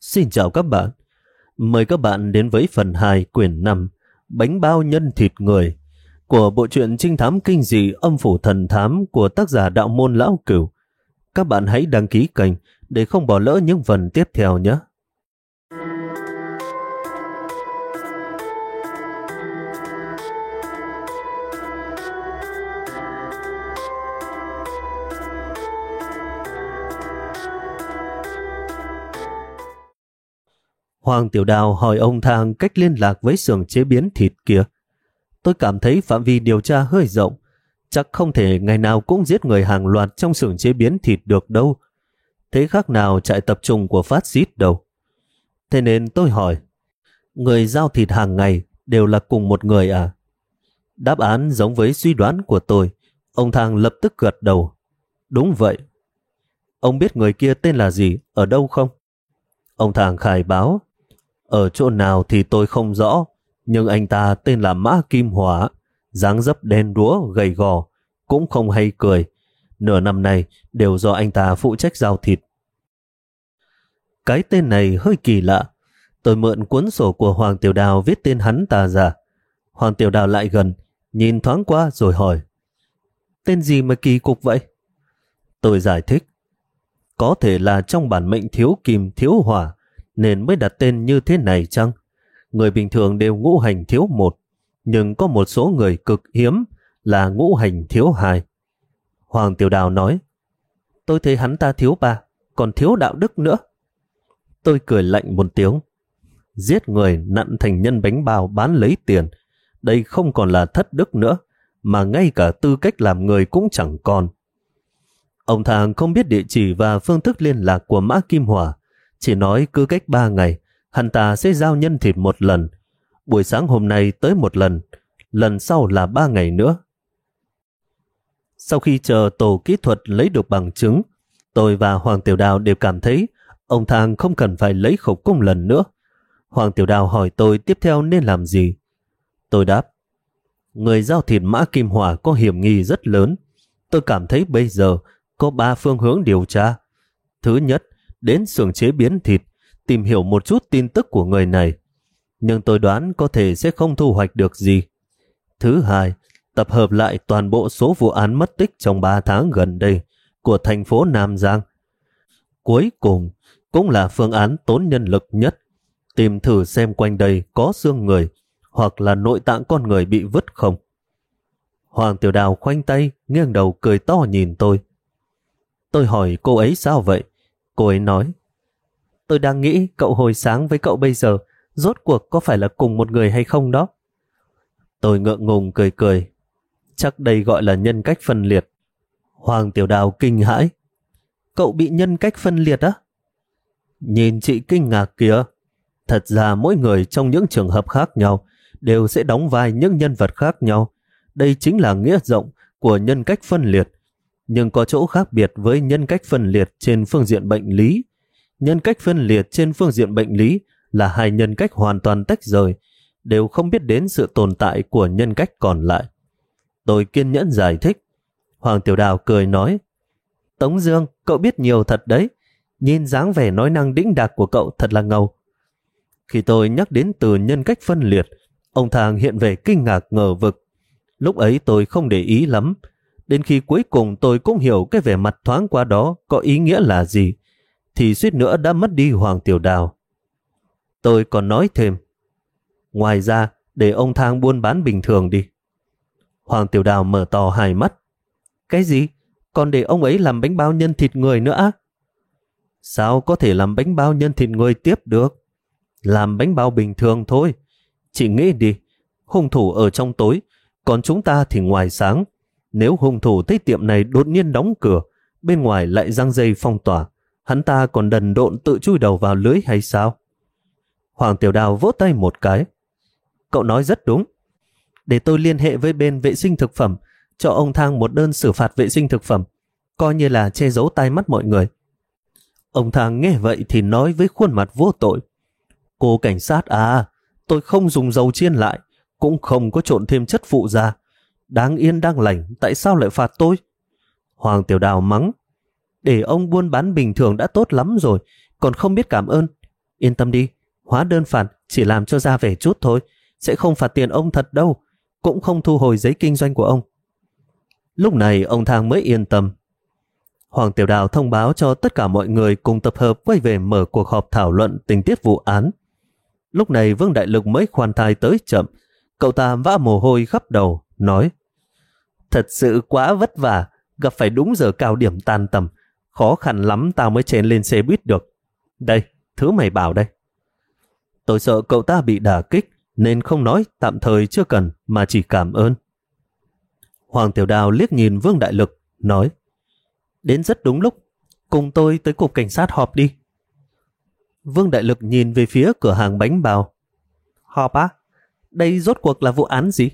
Xin chào các bạn. Mời các bạn đến với phần 2 quyển 5 Bánh bao nhân thịt người của bộ truyện trinh thám kinh dị Âm phủ thần thám của tác giả Đạo Môn Lão Cửu. Các bạn hãy đăng ký kênh để không bỏ lỡ những phần tiếp theo nhé. Hoàng Tiểu Đào hỏi ông Thang cách liên lạc với xưởng chế biến thịt kia. Tôi cảm thấy phạm vi điều tra hơi rộng, chắc không thể ngày nào cũng giết người hàng loạt trong xưởng chế biến thịt được đâu. Thế khác nào trại tập trung của phát xít đâu. Thế nên tôi hỏi, người giao thịt hàng ngày đều là cùng một người à? Đáp án giống với suy đoán của tôi. Ông Thang lập tức gật đầu. Đúng vậy. Ông biết người kia tên là gì, ở đâu không? Ông Thang khai báo. Ở chỗ nào thì tôi không rõ, nhưng anh ta tên là Mã Kim Hỏa, dáng dấp đen đúa, gầy gò, cũng không hay cười. Nửa năm nay đều do anh ta phụ trách giao thịt. Cái tên này hơi kỳ lạ. Tôi mượn cuốn sổ của Hoàng Tiểu Đào viết tên hắn ta ra. Hoàng Tiểu Đào lại gần, nhìn thoáng qua rồi hỏi. Tên gì mà kỳ cục vậy? Tôi giải thích. Có thể là trong bản mệnh thiếu kim thiếu hỏa nên mới đặt tên như thế này chăng? Người bình thường đều ngũ hành thiếu một, nhưng có một số người cực hiếm là ngũ hành thiếu hai. Hoàng Tiểu Đào nói, tôi thấy hắn ta thiếu ba, còn thiếu đạo đức nữa. Tôi cười lạnh một tiếng. Giết người nặn thành nhân bánh bao bán lấy tiền, đây không còn là thất đức nữa, mà ngay cả tư cách làm người cũng chẳng còn. Ông Thang không biết địa chỉ và phương thức liên lạc của Mã Kim Hỏa, chỉ nói cứ cách 3 ngày, hắn ta sẽ giao nhân thịt một lần. Buổi sáng hôm nay tới một lần, lần sau là 3 ngày nữa. Sau khi chờ tổ kỹ thuật lấy được bằng chứng, tôi và Hoàng Tiểu Đào đều cảm thấy ông Thang không cần phải lấy khẩu cung lần nữa. Hoàng Tiểu Đào hỏi tôi tiếp theo nên làm gì. Tôi đáp, người giao thịt Mã Kim Hỏa có hiểm nghi rất lớn. Tôi cảm thấy bây giờ có 3 phương hướng điều tra. Thứ nhất, đến xưởng chế biến thịt, tìm hiểu một chút tin tức của người này. Nhưng tôi đoán có thể sẽ không thu hoạch được gì. Thứ hai, tập hợp lại toàn bộ số vụ án mất tích trong 3 tháng gần đây của thành phố Nam Giang. Cuối cùng, cũng là phương án tốn nhân lực nhất. Tìm thử xem quanh đây có xương người hoặc là nội tạng con người bị vứt không. Hoàng Tiểu Đào khoanh tay, nghiêng đầu cười to nhìn tôi. Tôi hỏi cô ấy sao vậy? Cô ấy nói, tôi đang nghĩ cậu hồi sáng với cậu bây giờ rốt cuộc có phải là cùng một người hay không đó. Tôi ngượng ngùng cười cười. Chắc đây gọi là nhân cách phân liệt. Hoàng Tiểu Đào kinh hãi. Cậu bị nhân cách phân liệt á? Nhìn chị kinh ngạc kìa. Thật ra mỗi người trong những trường hợp khác nhau đều sẽ đóng vai những nhân vật khác nhau. Đây chính là nghĩa rộng của nhân cách phân liệt. Nhưng có chỗ khác biệt với nhân cách phân liệt trên phương diện bệnh lý. Nhân cách phân liệt trên phương diện bệnh lý là hai nhân cách hoàn toàn tách rời, đều không biết đến sự tồn tại của nhân cách còn lại. Tôi kiên nhẫn giải thích. Hoàng Tiểu Đào cười nói, Tống Dương, cậu biết nhiều thật đấy. Nhìn dáng vẻ nói năng đĩnh đạc của cậu thật là ngầu. Khi tôi nhắc đến từ nhân cách phân liệt, ông Thang hiện vẻ kinh ngạc ngờ vực. Lúc ấy tôi không để ý lắm. Đến khi cuối cùng tôi cũng hiểu cái vẻ mặt thoáng qua đó có ý nghĩa là gì, thì suýt nữa đã mất đi Hoàng Tiểu Đào. Tôi còn nói thêm, ngoài ra để ông Thang buôn bán bình thường đi. Hoàng Tiểu Đào mở to hai mắt. Cái gì? Còn để ông ấy làm bánh bao nhân thịt người nữa á? Sao có thể làm bánh bao nhân thịt người tiếp được? Làm bánh bao bình thường thôi. Chị nghĩ đi, hung thủ ở trong tối, còn chúng ta thì ngoài sáng. Nếu hung thủ thấy tiệm này đột nhiên đóng cửa, bên ngoài lại giăng dây phong tỏa, hắn ta còn đần độn tự chui đầu vào lưới hay sao? Hoàng Tiểu Đào vỗ tay một cái. Cậu nói rất đúng. Để tôi liên hệ với bên vệ sinh thực phẩm, cho ông Thang một đơn xử phạt vệ sinh thực phẩm, coi như là che giấu tai mắt mọi người. Ông Thang nghe vậy thì nói với khuôn mặt vô tội. Cô cảnh sát à, tôi không dùng dầu chiên lại, cũng không có trộn thêm chất phụ ra. Đáng yên đang lành, tại sao lại phạt tôi? Hoàng Tiểu Đào mắng. Để ông buôn bán bình thường đã tốt lắm rồi, còn không biết cảm ơn. Yên tâm đi, hóa đơn phạt chỉ làm cho ra vẻ chút thôi, sẽ không phạt tiền ông thật đâu, cũng không thu hồi giấy kinh doanh của ông. Lúc này ông Thang mới yên tâm. Hoàng Tiểu Đào thông báo cho tất cả mọi người cùng tập hợp quay về mở cuộc họp thảo luận tình tiết vụ án. Lúc này Vương Đại Lực mới khoan thai tới chậm, cậu ta vã mồ hôi khắp đầu, nói: Thật sự quá vất vả, gặp phải đúng giờ cao điểm tan tầm, khó khăn lắm tao mới chen lên xe buýt được. Đây, thứ mày bảo đây. Tôi sợ cậu ta bị đả kích nên không nói tạm thời chưa cần mà chỉ cảm ơn. Hoàng Tiểu Đào liếc nhìn Vương Đại Lực, nói: Đến rất đúng lúc, cùng tôi tới cục cảnh sát họp đi. Vương Đại Lực nhìn về phía cửa hàng bánh bao. Họp á? Đây rốt cuộc là vụ án gì?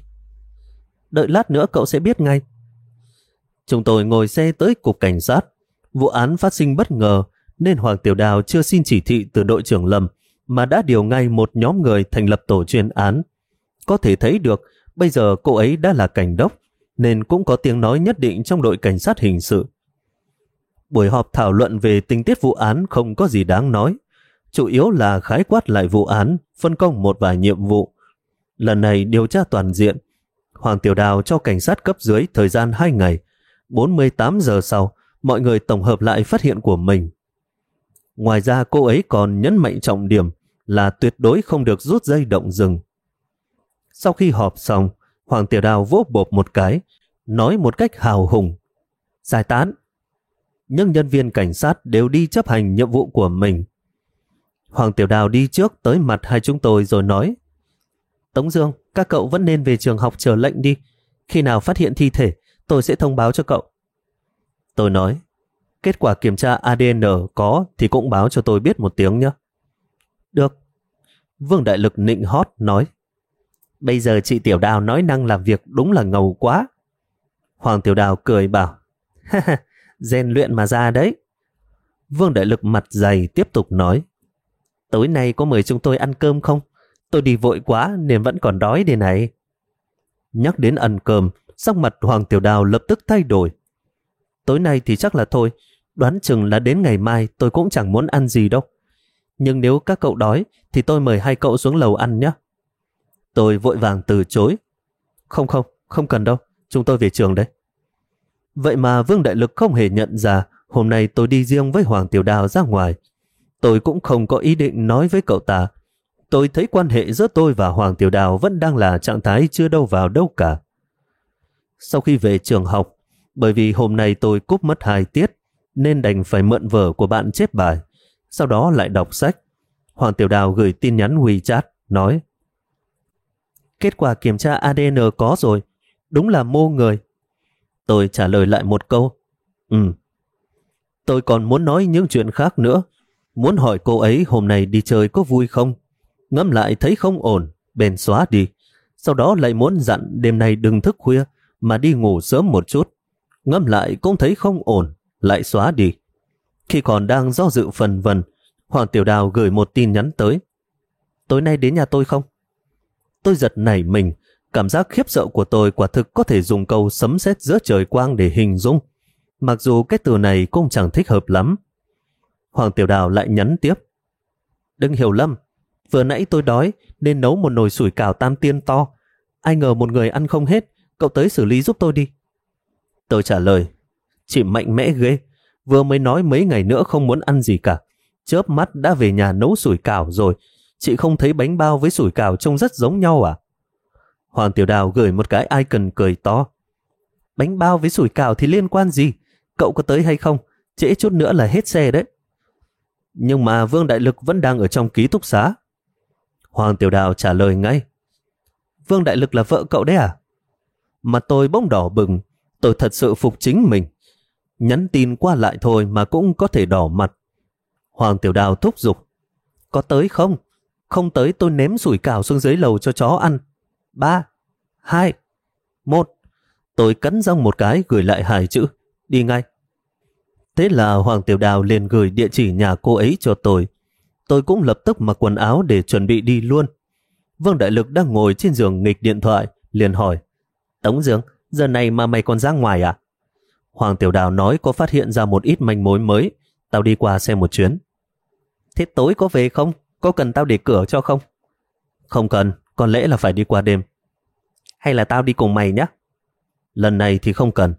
Đợi lát nữa cậu sẽ biết ngay. Chúng tôi ngồi xe tới cục cảnh sát. Vụ án phát sinh bất ngờ nên Hoàng Tiểu Đào chưa xin chỉ thị từ đội trưởng Lâm mà đã điều ngay một nhóm người thành lập tổ chuyên án. Có thể thấy được bây giờ cô ấy đã là cảnh đốc nên cũng có tiếng nói nhất định trong đội cảnh sát hình sự. Buổi họp thảo luận về tình tiết vụ án không có gì đáng nói, chủ yếu là khái quát lại vụ án, phân công một vài nhiệm vụ. Lần này điều tra toàn diện, Hoàng Tiểu Đào cho cảnh sát cấp dưới thời gian 2 ngày, 48 giờ sau, mọi người tổng hợp lại phát hiện của mình. Ngoài ra cô ấy còn nhấn mạnh trọng điểm là tuyệt đối không được rút dây động rừng. Sau khi họp xong, Hoàng Tiểu Đào vỗ bộp một cái, nói một cách hào hùng: Giải tán. Nhưng nhân viên cảnh sát đều đi chấp hành nhiệm vụ của mình. Hoàng Tiểu Đào đi trước tới mặt hai chúng tôi rồi nói: Tống Dương, các cậu vẫn nên về trường học chờ lệnh đi. Khi nào phát hiện thi thể, tôi sẽ thông báo cho cậu. Tôi nói: Kết quả kiểm tra ADN có thì cũng báo cho tôi biết một tiếng nhé. Được. Vương Đại Lực nịnh hót nói: Bây giờ chị Tiểu Đào nói năng làm việc đúng là ngầu quá. Hoàng Tiểu Đào cười bảo: Rèn luyện mà ra đấy. Vương Đại Lực mặt dày tiếp tục nói: Tối nay có mời chúng tôi ăn cơm không? Tôi đi vội quá nên vẫn còn đói đây này. Nhắc đến ăn cơm, sắc mặt Hoàng Tiểu Đào lập tức thay đổi. Tối nay thì chắc là thôi, đoán chừng là đến ngày mai tôi cũng chẳng muốn ăn gì đâu. Nhưng nếu các cậu đói thì tôi mời hai cậu xuống lầu ăn nhé. Tôi vội vàng từ chối: Không cần đâu, chúng tôi về trường đấy. Vậy mà Vương Đại Lực không hề nhận ra hôm nay tôi đi riêng với Hoàng Tiểu Đào ra ngoài. Tôi cũng không có ý định nói với cậu ta. Tôi thấy quan hệ giữa tôi và Hoàng Tiểu Đào vẫn đang là trạng thái chưa đâu vào đâu cả. Sau khi về trường học, bởi vì hôm nay tôi cúp mất 2 tiết nên đành phải mượn vở của bạn chép bài, sau đó lại đọc sách. Hoàng Tiểu Đào gửi tin nhắn WeChat nói: Kết quả kiểm tra ADN có rồi, đúng là mô người. Tôi trả lời lại một câu: Tôi còn muốn nói những chuyện khác nữa. Muốn hỏi cô ấy hôm nay đi chơi có vui không? Ngẫm lại thấy không ổn, bèn xóa đi. Sau đó lại muốn dặn đêm nay đừng thức khuya mà đi ngủ sớm một chút. Ngẫm lại cũng thấy không ổn, lại xóa đi. Khi còn đang do dự phần vân, Hoàng Tiểu Đào gửi một tin nhắn tới: Tối nay đến nhà tôi không? Tôi giật nảy mình, cảm giác khiếp sợ của tôi quả thực có thể dùng câu sấm sét giữa trời quang để hình dung. Mặc dù cái từ này cũng chẳng thích hợp lắm. Hoàng Tiểu Đào lại nhắn tiếp: Đừng hiểu lầm, vừa nãy tôi đói nên nấu một nồi sủi cảo tam tiên to. Ai ngờ một người ăn không hết, cậu tới xử lý giúp tôi đi. Tôi trả lời: Chị mạnh mẽ ghê, vừa mới nói mấy ngày nữa không muốn ăn gì cả, chớp mắt đã về nhà nấu sủi cảo rồi. Chị không thấy bánh bao với sủi cảo trông rất giống nhau à? Hoàng Tiểu Đào gửi một cái icon cười to: Bánh bao với sủi cảo thì liên quan gì? Cậu có tới hay không? Trễ chút nữa là hết xe đấy. Nhưng mà Vương Đại Lực vẫn đang ở trong ký túc xá. Hoàng Tiểu Đào trả lời ngay: Vương Đại Lực là vợ cậu đấy à? Mặt tôi bỗng đỏ bừng, tôi thật sự phục chính mình. Nhắn tin qua lại thôi mà cũng có thể đỏ mặt. Hoàng Tiểu Đào thúc giục: Có tới không? Không tới tôi ném sủi cảo xuống dưới lầu cho chó ăn. 3, 2, 1. Tôi cắn răng một cái gửi lại 2 chữ: Đi ngay. Thế là Hoàng Tiểu Đào liền gửi địa chỉ nhà cô ấy cho tôi. Tôi cũng lập tức mặc quần áo để chuẩn bị đi luôn. Vương Đại Lực đang ngồi trên giường nghịch điện thoại, liền hỏi: Tống Dương, giờ này mà mày còn ra ngoài à? Hoàng Tiểu Đào nói có phát hiện ra một ít manh mối mới, tao đi qua xem một chuyến. Thế tối có về không? có cần tao để cửa cho không? Không cần, có lẽ là phải đi qua đêm. Hay là tao đi cùng mày nhé? Lần này thì không cần.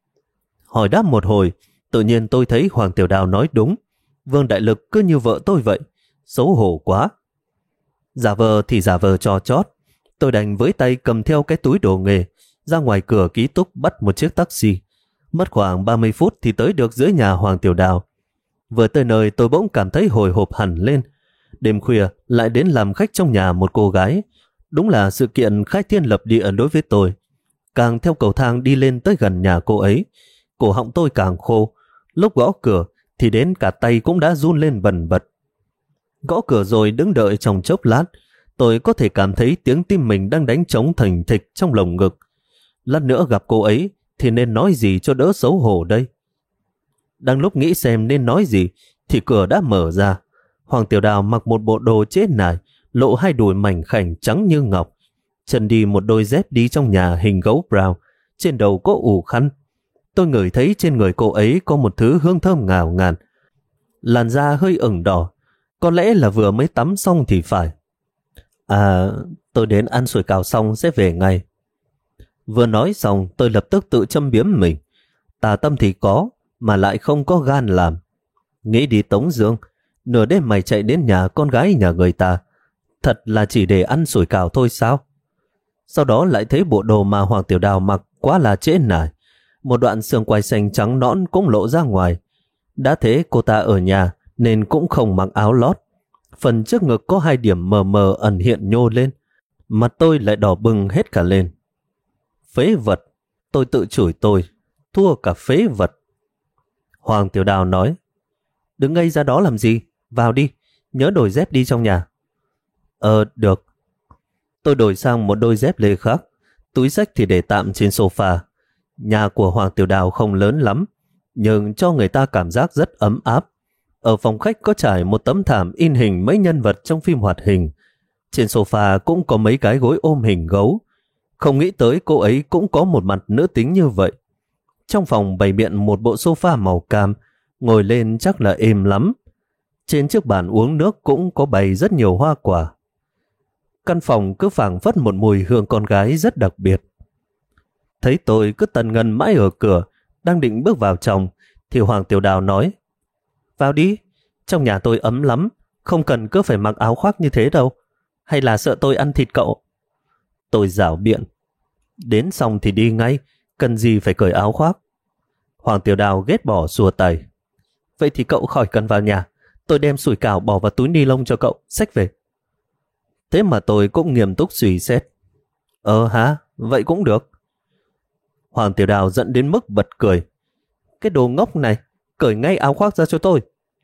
Hỏi đáp một hồi, tự nhiên tôi thấy Hoàng Tiểu Đào nói đúng. Vương Đại Lực cứ như vợ tôi vậy, xấu hổ quá. Giả vờ thì giả vờ cho chót, tôi đành với tay cầm theo cái túi đồ nghề, ra ngoài cửa ký túc bắt một chiếc taxi. Mất khoảng 30 phút thì tới được dưới nhà Hoàng Tiểu Đào. Vừa tới nơi tôi bỗng cảm thấy hồi hộp hẳn lên. Đêm khuya lại đến làm khách trong nhà một cô gái. Đúng là sự kiện khai thiên lập địa đối với tôi. Càng theo cầu thang đi lên tới gần nhà cô ấy, cổ họng tôi càng khô. Lúc gõ cửa thì đến cả tay cũng đã run lên bần bật. Gõ cửa rồi đứng đợi trong chốc lát, tôi có thể cảm thấy tiếng tim mình đang đánh trống thình thịch trong lồng ngực. Lát nữa gặp cô ấy thì nên nói gì cho đỡ xấu hổ đây? Đang lúc nghĩ xem nên nói gì thì cửa đã mở ra. Hoàng Tiểu Đào mặc một bộ đồ chết nải, lộ hai đùi mảnh khảnh trắng như ngọc. Chân đi một đôi dép đi trong nhà hình gấu brown, trên đầu có ủ khăn. Tôi ngửi thấy trên người cô ấy có một thứ hương thơm ngào ngạt. Làn da hơi ửng đỏ, có lẽ là vừa mới tắm xong thì phải. À, tôi đến ăn sủi cảo xong sẽ về ngay. Vừa nói xong tôi lập tức tự châm biếm mình. Tà tâm thì có, mà lại không có gan làm. Nghĩ đi Tống Dương, nửa đêm mày chạy đến nhà con gái nhà người ta, thật là chỉ để ăn sủi cảo thôi sao? Sau đó lại thấy bộ đồ mà Hoàng Tiểu Đào mặc quá là trễ nải. Một đoạn xương quai xanh trắng nõn cũng lộ ra ngoài. Đã thế cô ta ở nhà nên cũng không mặc áo lót. Phần trước ngực có hai điểm mờ mờ ẩn hiện nhô lên. Mặt tôi lại đỏ bừng hết cả lên. Phế vật, tôi tự chửi tôi, thua cả phế vật. Hoàng Tiểu Đào nói, đứng ngây ra đó làm gì, vào đi, nhớ đổi dép đi trong nhà. Được. Tôi đổi sang một đôi dép lê khác, túi xách thì để tạm trên sofa. Nhà của Hoàng Tiểu Đào không lớn lắm, nhưng cho người ta cảm giác rất ấm áp. Ở phòng khách có trải một tấm thảm in hình mấy nhân vật trong phim hoạt hình. Trên sofa cũng có mấy cái gối ôm hình gấu. Không nghĩ tới cô ấy cũng có một mặt nữ tính như vậy. Trong phòng bày biện một bộ sofa màu cam, ngồi lên chắc là êm lắm. Trên chiếc bàn uống nước cũng có bày rất nhiều hoa quả. Căn phòng cứ phảng phất một mùi hương con gái rất đặc biệt. Thấy tôi cứ tần ngần mãi ở cửa, đang định bước vào trong, thì Hoàng Tiểu Đào nói, vào đi, trong nhà tôi ấm lắm, không cần cứ phải mặc áo khoác như thế đâu. Hay là sợ tôi ăn thịt cậu? Tôi giảo biện, đến xong thì đi ngay, cần gì phải cởi áo khoác. Hoàng Tiểu Đào ghét bỏ xua tay. Vậy thì cậu khỏi cần vào nhà, tôi đem sủi cảo bỏ vào túi ni lông cho cậu, xách về. Thế mà tôi cũng nghiêm túc suy xét. Hả? Vậy cũng được. Hoàng Tiểu Đào giận đến mức bật cười. Cái đồ ngốc này, cởi ngay áo khoác ra cho tôi.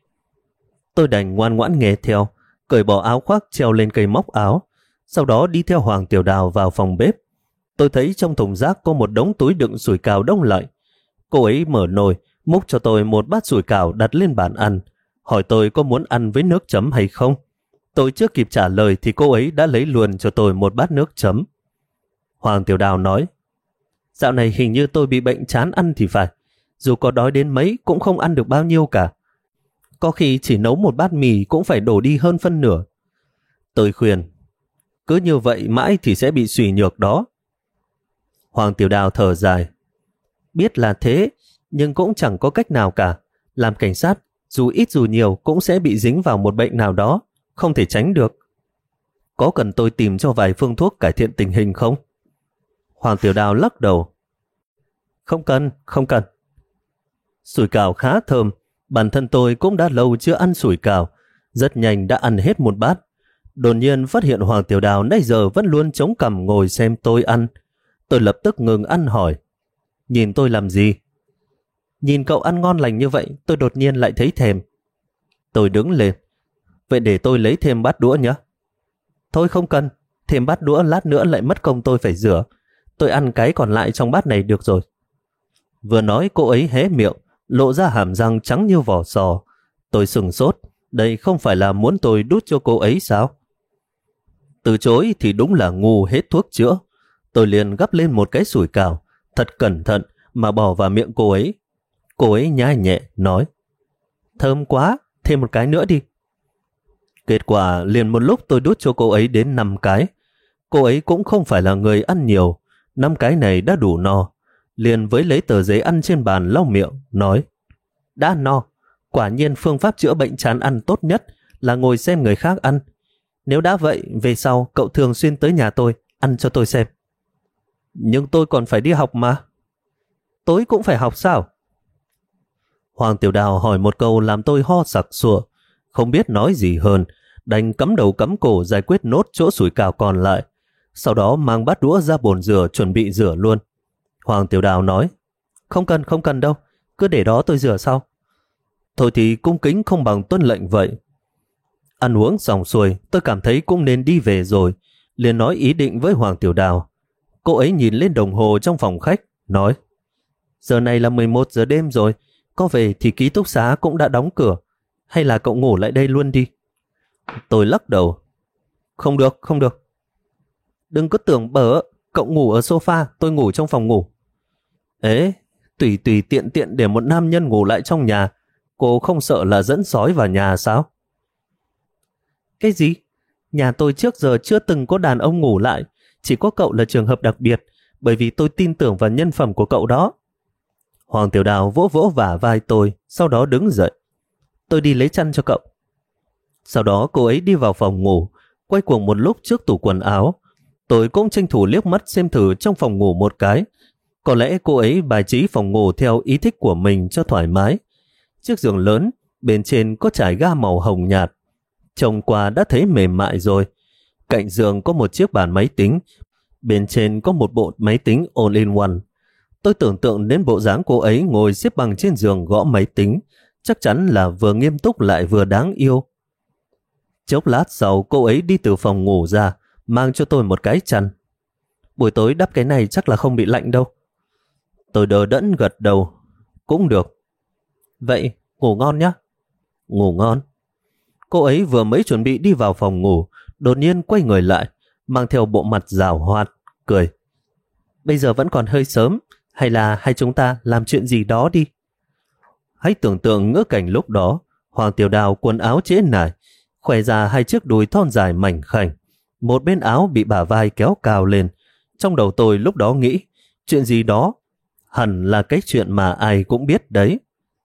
Tôi đành ngoan ngoãn nghe theo, cởi bỏ áo khoác treo lên cây móc áo, sau đó đi theo Hoàng Tiểu Đào vào phòng bếp. Tôi thấy trong thùng rác có một đống túi đựng sủi cảo đông lạnh. Cô ấy mở nồi, múc cho tôi một bát sủi cảo đặt lên bàn ăn, hỏi tôi có muốn ăn với nước chấm hay không. Tôi chưa kịp trả lời thì cô ấy đã lấy luôn cho tôi một bát nước chấm. Hoàng Tiểu Đào nói, dạo này hình như tôi bị bệnh chán ăn thì phải. Dù có đói đến mấy cũng không ăn được bao nhiêu cả. Có khi chỉ nấu một bát mì cũng phải đổ đi hơn phân nửa. Tôi khuyên, cứ như vậy mãi thì sẽ bị suy nhược đó. Hoàng Tiểu Đào thở dài. Biết là thế, nhưng cũng chẳng có cách nào cả. Làm cảnh sát, dù ít dù nhiều cũng sẽ bị dính vào một bệnh nào đó, không thể tránh được. Có cần tôi tìm cho vài phương thuốc cải thiện tình hình không? Hoàng Tiểu Đào lắc đầu. Không cần, không cần. Sủi cảo khá thơm, bản thân tôi cũng đã lâu chưa ăn sủi cảo, rất nhanh đã ăn hết một bát. Đột nhiên phát hiện Hoàng Tiểu Đào nãy giờ vẫn luôn chống cằm ngồi xem tôi ăn. Tôi lập tức ngừng ăn hỏi, nhìn tôi làm gì? Nhìn cậu ăn ngon lành như vậy, tôi đột nhiên lại thấy thèm. Tôi đứng lên, vậy để tôi lấy thêm bát đũa nhé. Thôi không cần, thêm bát đũa lát nữa lại mất công tôi phải rửa. Tôi ăn cái còn lại trong bát này được rồi. Vừa nói cô ấy hé miệng, lộ ra hàm răng trắng như vỏ sò. Tôi sửng sốt, đây không phải là muốn tôi đút cho cô ấy sao? Từ chối thì đúng là ngu hết thuốc chữa. Tôi liền gắp lên một cái sủi cảo, thật cẩn thận mà bỏ vào miệng cô ấy. Cô ấy nhai nhẹ, nói, thơm quá, thêm một cái nữa đi. Kết quả liền một lúc tôi đút cho cô ấy đến 5 cái. Cô ấy cũng không phải là người ăn nhiều, 5 cái này đã đủ no. Liền với lấy tờ giấy ăn trên bàn lau miệng, nói: đã no, quả nhiên phương pháp chữa bệnh chán ăn tốt nhất là ngồi xem người khác ăn. Nếu đã vậy, về sau cậu thường xuyên tới nhà tôi, ăn cho tôi xem. Nhưng tôi còn phải đi học mà. Tối cũng phải học sao? Hoàng Tiểu Đào hỏi một câu làm tôi ho sặc sụa, không biết nói gì hơn, đành cắm đầu cắm cổ giải quyết nốt chỗ sủi cảo còn lại. Sau đó mang bát đũa ra bồn rửa chuẩn bị rửa luôn. Hoàng Tiểu Đào nói: không cần đâu, cứ để đó tôi rửa sau. Thôi thì cung kính không bằng tuân lệnh vậy. Ăn uống xong xuôi, tôi cảm thấy cũng nên đi về rồi, liền nói ý định với Hoàng Tiểu Đào. Cô ấy nhìn lên đồng hồ trong phòng khách, nói: giờ này là 11 giờ đêm rồi, có về thì ký túc xá cũng đã đóng cửa, hay là cậu ngủ lại đây luôn đi? Tôi lắc đầu: không được. Đừng có tưởng bở, cậu ngủ ở sofa, tôi ngủ trong phòng ngủ. Ế, tùy tiện để một nam nhân ngủ lại trong nhà, cô không sợ là dẫn sói vào nhà sao? Cái gì? Nhà tôi trước giờ chưa từng có đàn ông ngủ lại, chỉ có cậu là trường hợp đặc biệt, bởi vì tôi tin tưởng vào nhân phẩm của cậu đó. Hoàng Tiểu Đào vỗ vỗ vả vai tôi, sau đó đứng dậy. Tôi đi lấy chăn cho cậu. Sau đó cô ấy đi vào phòng ngủ, quay cuồng một lúc trước tủ quần áo. Tôi cũng tranh thủ liếc mắt xem thử trong phòng ngủ một cái. Có lẽ cô ấy bài trí phòng ngủ theo ý thích của mình cho thoải mái. Chiếc giường lớn, bên trên có trải ga màu hồng nhạt. Trông qua đã thấy mềm mại rồi. Cạnh giường có một chiếc bàn máy tính, bên trên có một bộ máy tính all-in-one. Tôi tưởng tượng đến bộ dáng cô ấy ngồi xếp bằng trên giường gõ máy tính, chắc chắn là vừa nghiêm túc lại vừa đáng yêu. Chốc lát sau cô ấy đi từ phòng ngủ ra, mang cho tôi một cái chăn. Buổi tối đắp cái này chắc là không bị lạnh đâu. Tôi đờ đẫn gật đầu. Cũng được. Vậy ngủ ngon nhé. Ngủ ngon. Cô ấy vừa mới chuẩn bị đi vào phòng ngủ, đột nhiên quay người lại, mang theo bộ mặt giảo hoạt, cười. Bây giờ vẫn còn hơi sớm, hay là hai chúng ta làm chuyện gì đó đi? Hãy tưởng tượng ngỡ cảnh lúc đó, Hoàng Tiểu Đào quần áo trễ nải, khỏe ra hai chiếc đùi thon dài mảnh khảnh, một bên áo bị bả vai kéo cao lên. Trong đầu tôi lúc đó nghĩ, chuyện gì đó hẳn là cái chuyện mà ai cũng biết đấy.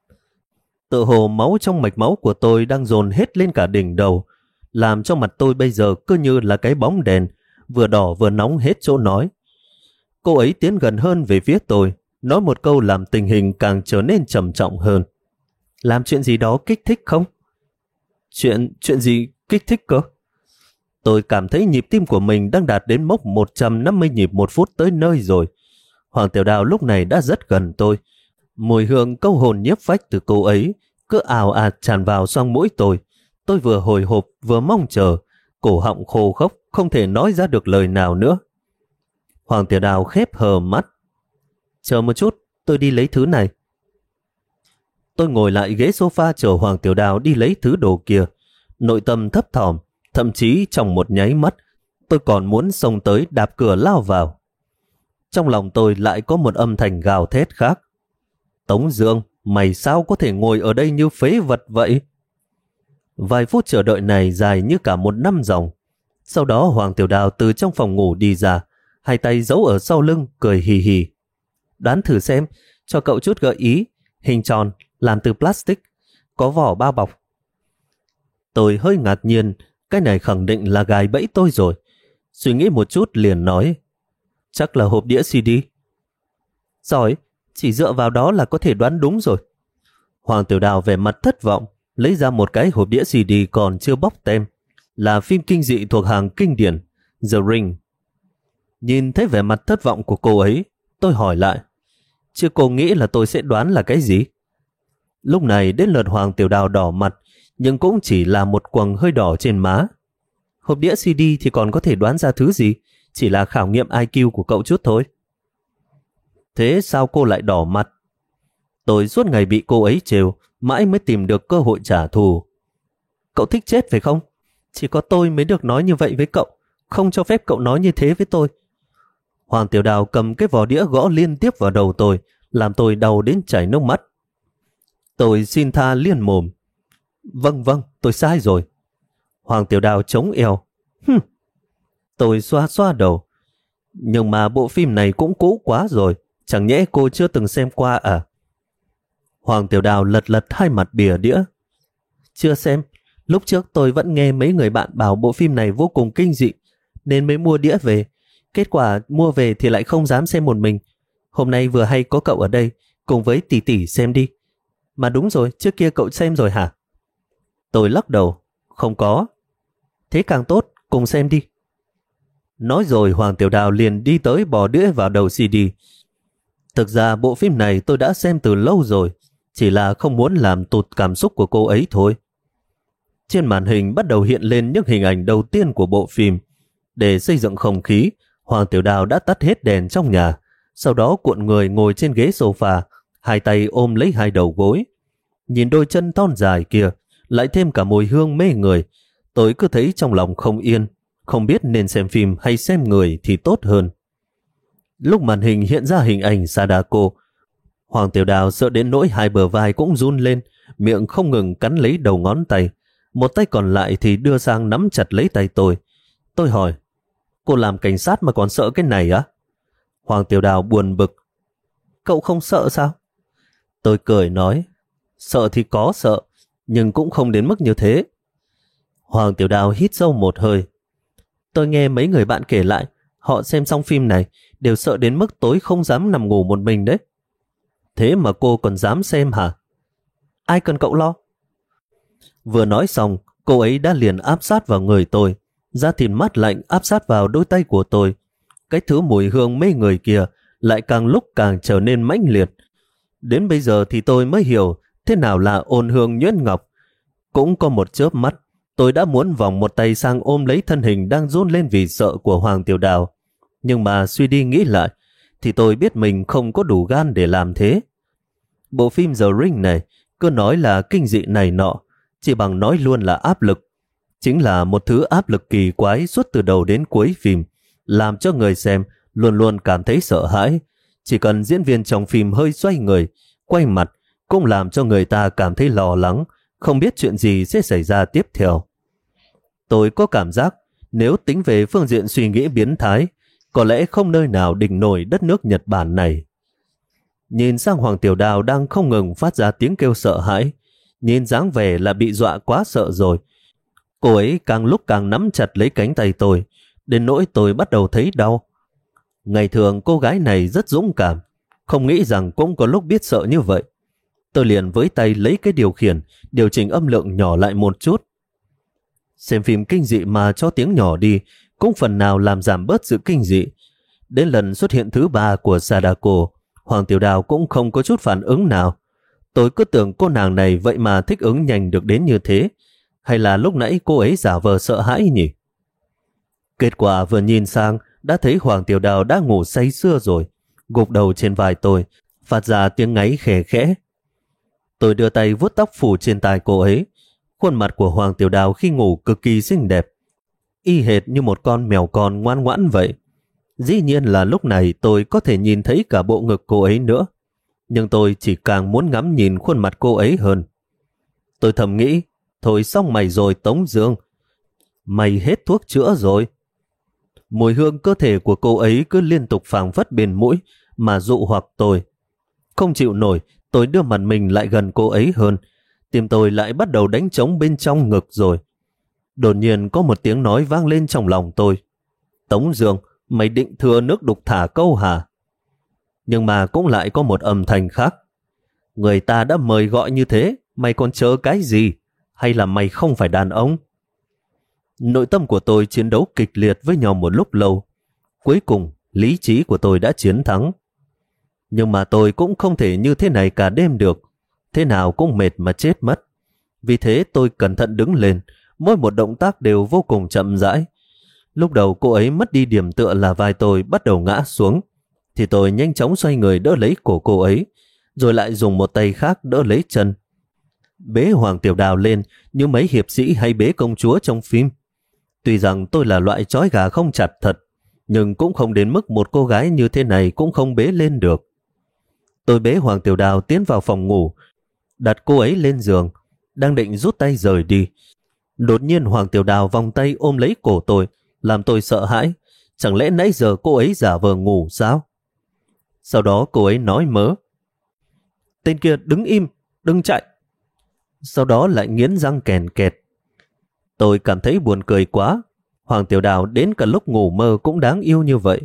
Tự hồ máu trong mạch máu của tôi đang dồn hết lên cả đỉnh đầu, làm cho mặt tôi bây giờ cứ như là cái bóng đèn, vừa đỏ vừa nóng hết chỗ nói. Cô ấy tiến gần hơn về phía tôi, nói một câu làm tình hình càng trở nên trầm trọng hơn. Làm chuyện gì đó kích thích không? Chuyện gì kích thích cơ? Tôi cảm thấy nhịp tim của mình đang đạt đến mốc 150 nhịp một phút tới nơi rồi. Hoàng Tiểu Đào lúc này đã rất gần tôi. Mùi hương câu hồn nhiếp phách từ cô ấy cứ ào ạt tràn vào xoang mũi tôi. Tôi vừa hồi hộp vừa mong chờ, cổ họng khô khốc không thể nói ra được lời nào nữa. Hoàng Tiểu Đào khép hờ mắt. Chờ một chút, tôi đi lấy thứ này. Tôi ngồi lại ghế sofa chờ Hoàng Tiểu Đào đi lấy thứ đồ kia. Nội tâm thấp thỏm, thậm chí trong một nháy mắt, tôi còn muốn xông tới đạp cửa lao vào. Trong lòng tôi lại có một âm thanh gào thét khác. Tống Dương, mày sao có thể ngồi ở đây như phế vật vậy? Vài phút chờ đợi này dài như cả một năm dòng. Sau đó Hoàng Tiểu Đào từ trong phòng ngủ đi ra, hai tay giấu ở sau lưng, cười hì hì. Đoán thử xem, cho cậu chút gợi ý. Hình tròn, làm từ plastic, có vỏ bao bọc. Tôi hơi ngạc nhiên, cái này khẳng định là gài bẫy tôi rồi. Suy nghĩ một chút liền nói, chắc là hộp đĩa CD. Giỏi, chỉ dựa vào đó là có thể đoán đúng rồi. Hoàng Tiểu Đào vẻ mặt thất vọng, lấy ra một cái hộp đĩa CD còn chưa bóc tem, là phim kinh dị thuộc hàng kinh điển, The Ring. Nhìn thấy vẻ mặt thất vọng của cô ấy, tôi hỏi lại, chứ cô nghĩ là tôi sẽ đoán là cái gì? Lúc này đến lượt Hoàng Tiểu Đào đỏ mặt, nhưng cũng chỉ là một quầng hơi đỏ trên má. Hộp đĩa CD thì còn có thể đoán ra thứ gì, chỉ là khảo nghiệm IQ của cậu chút thôi. Thế sao cô lại đỏ mặt? Tôi suốt ngày bị cô ấy trêu, mãi mới tìm được cơ hội trả thù. Cậu thích chết phải không? Chỉ có tôi mới được nói như vậy với cậu, không cho phép cậu nói như thế với tôi. Hoàng Tiểu Đào cầm cái vỏ đĩa gõ liên tiếp vào đầu tôi, làm tôi đau đến chảy nước mắt. Tôi xin tha liên mồm. Vâng, tôi sai rồi. Hoàng Tiểu Đào chống eo. Tôi xoa xoa đầu. Nhưng mà bộ phim này cũng cũ quá rồi, chẳng nhẽ cô chưa từng xem qua à? Hoàng Tiểu Đào lật lật hai mặt bìa đĩa. Chưa xem, lúc trước tôi vẫn nghe mấy người bạn bảo bộ phim này vô cùng kinh dị, nên mới mua đĩa về. Kết quả mua về thì lại không dám xem một mình. Hôm nay vừa hay có cậu ở đây, cùng với tỷ tỷ xem đi. Mà đúng rồi, trước kia cậu xem rồi hả? Tôi lắc đầu. Không có. Thế càng tốt, cùng xem đi. Nói rồi Hoàng Tiểu Đào liền đi tới bỏ đĩa vào đầu CD. Thực ra bộ phim này tôi đã xem từ lâu rồi, chỉ là không muốn làm tụt cảm xúc của cô ấy thôi. Trên màn hình bắt đầu hiện lên những hình ảnh đầu tiên của bộ phim. Để xây dựng không khí, Hoàng Tiểu Đào đã tắt hết đèn trong nhà, sau đó cuộn người ngồi trên ghế sofa, hai tay ôm lấy hai đầu gối. Nhìn đôi chân thon dài kia, lại thêm cả mùi hương mê người, tôi cứ thấy trong lòng không yên, không biết nên xem phim hay xem người thì tốt hơn. Lúc màn hình hiện ra hình ảnh Sadako, Hoàng Tiểu Đào sợ đến nỗi hai bờ vai cũng run lên, miệng không ngừng cắn lấy đầu ngón tay, một tay còn lại thì đưa sang nắm chặt lấy tay tôi. Tôi hỏi, cô làm cảnh sát mà còn sợ cái này á? Hoàng Tiểu Đào buồn bực. Cậu không sợ sao? Tôi cười nói, sợ thì có sợ, nhưng cũng không đến mức như thế. Hoàng Tiểu Đào hít sâu một hơi. Tôi nghe mấy người bạn kể lại, họ xem xong phim này đều sợ đến mức tối không dám nằm ngủ một mình đấy. Thế mà cô còn dám xem hả? Ai cần cậu lo? Vừa nói xong, cô ấy đã liền áp sát vào người tôi, da thịt mát lạnh áp sát vào đôi tay của tôi. Cái thứ mùi hương mê người kia lại càng lúc càng trở nên mãnh liệt. Đến bây giờ thì tôi mới hiểu thế nào là ôn hương nhuyễn ngọc. Cũng có một chớp mắt, tôi đã muốn vòng một tay sang ôm lấy thân hình đang run lên vì sợ của Hoàng Tiểu Đào. Nhưng mà suy đi nghĩ lại, thì tôi biết mình không có đủ gan để làm thế. Bộ phim The Ring này cứ nói là kinh dị này nọ, chỉ bằng nói luôn là áp lực. Chính là một thứ áp lực kỳ quái suốt từ đầu đến cuối phim, làm cho người xem luôn luôn cảm thấy sợ hãi. Chỉ cần diễn viên trong phim hơi xoay người, quay mặt, cũng làm cho người ta cảm thấy lo lắng, không biết chuyện gì sẽ xảy ra tiếp theo. Tôi có cảm giác, nếu tính về phương diện suy nghĩ biến thái, có lẽ không nơi nào địch nổi đất nước Nhật Bản này. Nhìn sang Hoàng Tiểu Đào đang không ngừng phát ra tiếng kêu sợ hãi, nhìn dáng vẻ là bị dọa quá sợ rồi. Cô ấy càng lúc càng nắm chặt lấy cánh tay tôi, đến nỗi tôi bắt đầu thấy đau. Ngày thường cô gái này rất dũng cảm, không nghĩ rằng cũng có lúc biết sợ như vậy. Tôi liền với tay lấy cái điều khiển, điều chỉnh âm lượng nhỏ lại một chút. Xem phim kinh dị mà cho tiếng nhỏ đi, cũng phần nào làm giảm bớt sự kinh dị. Đến lần xuất hiện thứ 3 của Sadako, Hoàng Tiểu Đào cũng không có chút phản ứng nào. Tôi cứ tưởng cô nàng này vậy mà thích ứng nhanh được đến như thế. Hay là lúc nãy cô ấy giả vờ sợ hãi nhỉ? Kết quả vừa nhìn sang, đã thấy Hoàng Tiểu Đào đã ngủ say sưa rồi, gục đầu trên vai tôi, phát ra tiếng ngáy khẽ khẽ. Tôi đưa tay vuốt tóc phủ trên tai cô ấy. Khuôn mặt của Hoàng Tiểu Đào khi ngủ cực kỳ xinh đẹp, y hệt như một con mèo con ngoan ngoãn vậy. Dĩ nhiên là lúc này tôi có thể nhìn thấy cả bộ ngực cô ấy nữa, nhưng tôi chỉ càng muốn ngắm nhìn khuôn mặt cô ấy hơn. Tôi thầm nghĩ, thôi xong mày rồi Tống Dương, mày hết thuốc chữa rồi. Mùi hương cơ thể của cô ấy cứ liên tục phảng phất bên mũi mà dụ hoặc tôi. Không chịu nổi, tôi đưa mặt mình lại gần cô ấy hơn, tim tôi lại bắt đầu đánh trống bên trong ngực rồi. Đột nhiên có một tiếng nói vang lên trong lòng tôi. Tống Dương, mày định thừa nước đục thả câu hả? Nhưng mà cũng lại có một âm thanh khác. Người ta đã mời gọi như thế, mày còn chờ cái gì? Hay là mày không phải đàn ông? Nội tâm của tôi chiến đấu kịch liệt với nhau một lúc lâu. Cuối cùng, lý trí của tôi đã chiến thắng. Nhưng mà tôi cũng không thể như thế này cả đêm được. Thế nào cũng mệt mà chết mất. Vì thế tôi cẩn thận đứng lên, mỗi một động tác đều vô cùng chậm rãi. Lúc đầu cô ấy mất đi điểm tựa là vai tôi bắt đầu ngã xuống, thì tôi nhanh chóng xoay người đỡ lấy cổ cô ấy, rồi lại dùng một tay khác đỡ lấy chân. Bế Hoàng Tiểu Đào lên như mấy hiệp sĩ hay bế công chúa trong phim. Tuy rằng tôi là loại trói gà không chặt thật, nhưng cũng không đến mức một cô gái như thế này cũng không bế lên được. Tôi bế Hoàng Tiểu Đào tiến vào phòng ngủ, đặt cô ấy lên giường, đang định rút tay rời đi. Đột nhiên Hoàng Tiểu Đào vòng tay ôm lấy cổ tôi, làm tôi sợ hãi. Chẳng lẽ nãy giờ cô ấy giả vờ ngủ sao? Sau đó cô ấy nói mớ: tên kia đứng im, đừng chạy. Sau đó lại nghiến răng kèn kẹt. Tôi cảm thấy buồn cười quá. Hoàng Tiểu Đào đến cả lúc ngủ mơ cũng đáng yêu như vậy.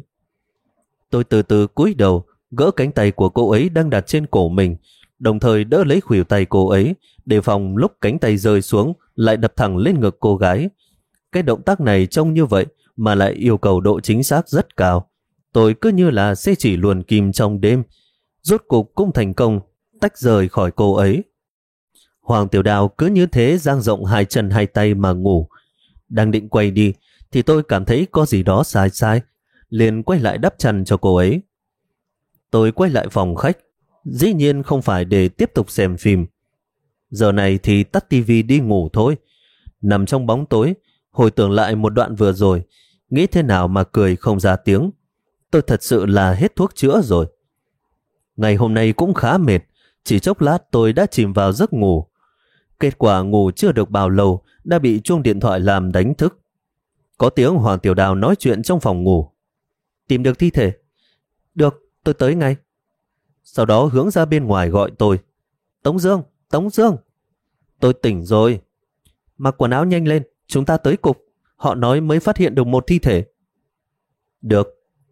Tôi từ từ cúi đầu, gỡ cánh tay của cô ấy đang đặt trên cổ mình, đồng thời đỡ lấy khuỷu tay cô ấy, đề phòng lúc cánh tay rơi xuống lại đập thẳng lên ngực cô gái. Cái động tác này trông như vậy mà lại yêu cầu độ chính xác rất cao. Tôi cứ như là sẽ chỉ luồn kim trong đêm. Rốt cục cũng thành công tách rời khỏi cô ấy. Hoàng Tiểu Đào cứ như thế dang rộng hai chân hai tay mà ngủ. Đang định quay đi thì tôi cảm thấy có gì đó sai sai, liền quay lại đắp chăn cho cô ấy. Tôi quay lại phòng khách, dĩ nhiên không phải để tiếp tục xem phim. Giờ này thì tắt tivi đi ngủ thôi. Nằm trong bóng tối, hồi tưởng lại một đoạn vừa rồi, nghĩ thế nào mà cười không ra tiếng. Tôi thật sự là hết thuốc chữa rồi. Ngày hôm nay cũng khá mệt, chỉ chốc lát tôi đã chìm vào giấc ngủ. Kết quả ngủ chưa được bao lâu đã bị chuông điện thoại làm đánh thức. Có tiếng Hoàng Tiểu Đào nói chuyện trong phòng ngủ. Tìm được thi thể? Được, tôi tới ngay. Sau đó hướng ra bên ngoài gọi tôi. Tống Dương, Tống Dương. Tôi tỉnh rồi. Mặc quần áo nhanh lên, chúng ta tới cục. Họ nói mới phát hiện được một thi thể. Được.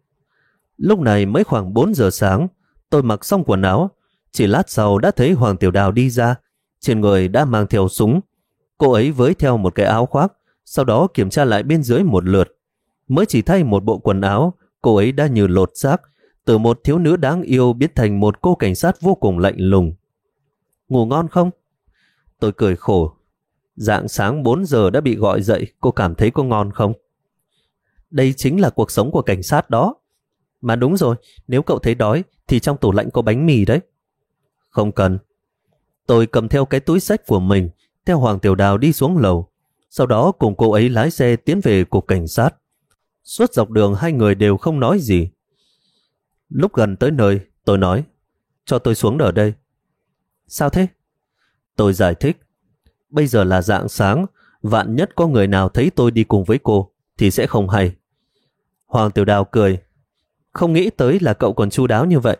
Lúc này mới khoảng 4 giờ sáng, tôi mặc xong quần áo. Chỉ lát sau đã thấy Hoàng Tiểu Đào đi ra. Trên người đã mang theo súng. Cô ấy với theo một cái áo khoác, sau đó kiểm tra lại bên dưới một lượt. Mới chỉ thay một bộ quần áo, cô ấy đã như lột xác, từ một thiếu nữ đáng yêu biến thành một cô cảnh sát vô cùng lạnh lùng. Ngủ ngon không? Tôi cười khổ. Rạng sáng 4 giờ đã bị gọi dậy, cô cảm thấy có ngon không? Đây chính là cuộc sống của cảnh sát đó. Mà đúng rồi, nếu cậu thấy đói thì trong tủ lạnh có bánh mì đấy. Không cần. Tôi cầm theo cái túi xách của mình, theo Hoàng Tiểu Đào đi xuống lầu. Sau đó cùng cô ấy lái xe tiến về cục cảnh sát. Suốt dọc đường hai người đều không nói gì. Lúc gần tới nơi, tôi nói: cho tôi xuống ở đây. Sao thế? Tôi giải thích: bây giờ là rạng sáng, vạn nhất có người nào thấy tôi đi cùng với cô thì sẽ không hay. Hoàng Tiểu Đào cười: không nghĩ tới là cậu còn chu đáo như vậy.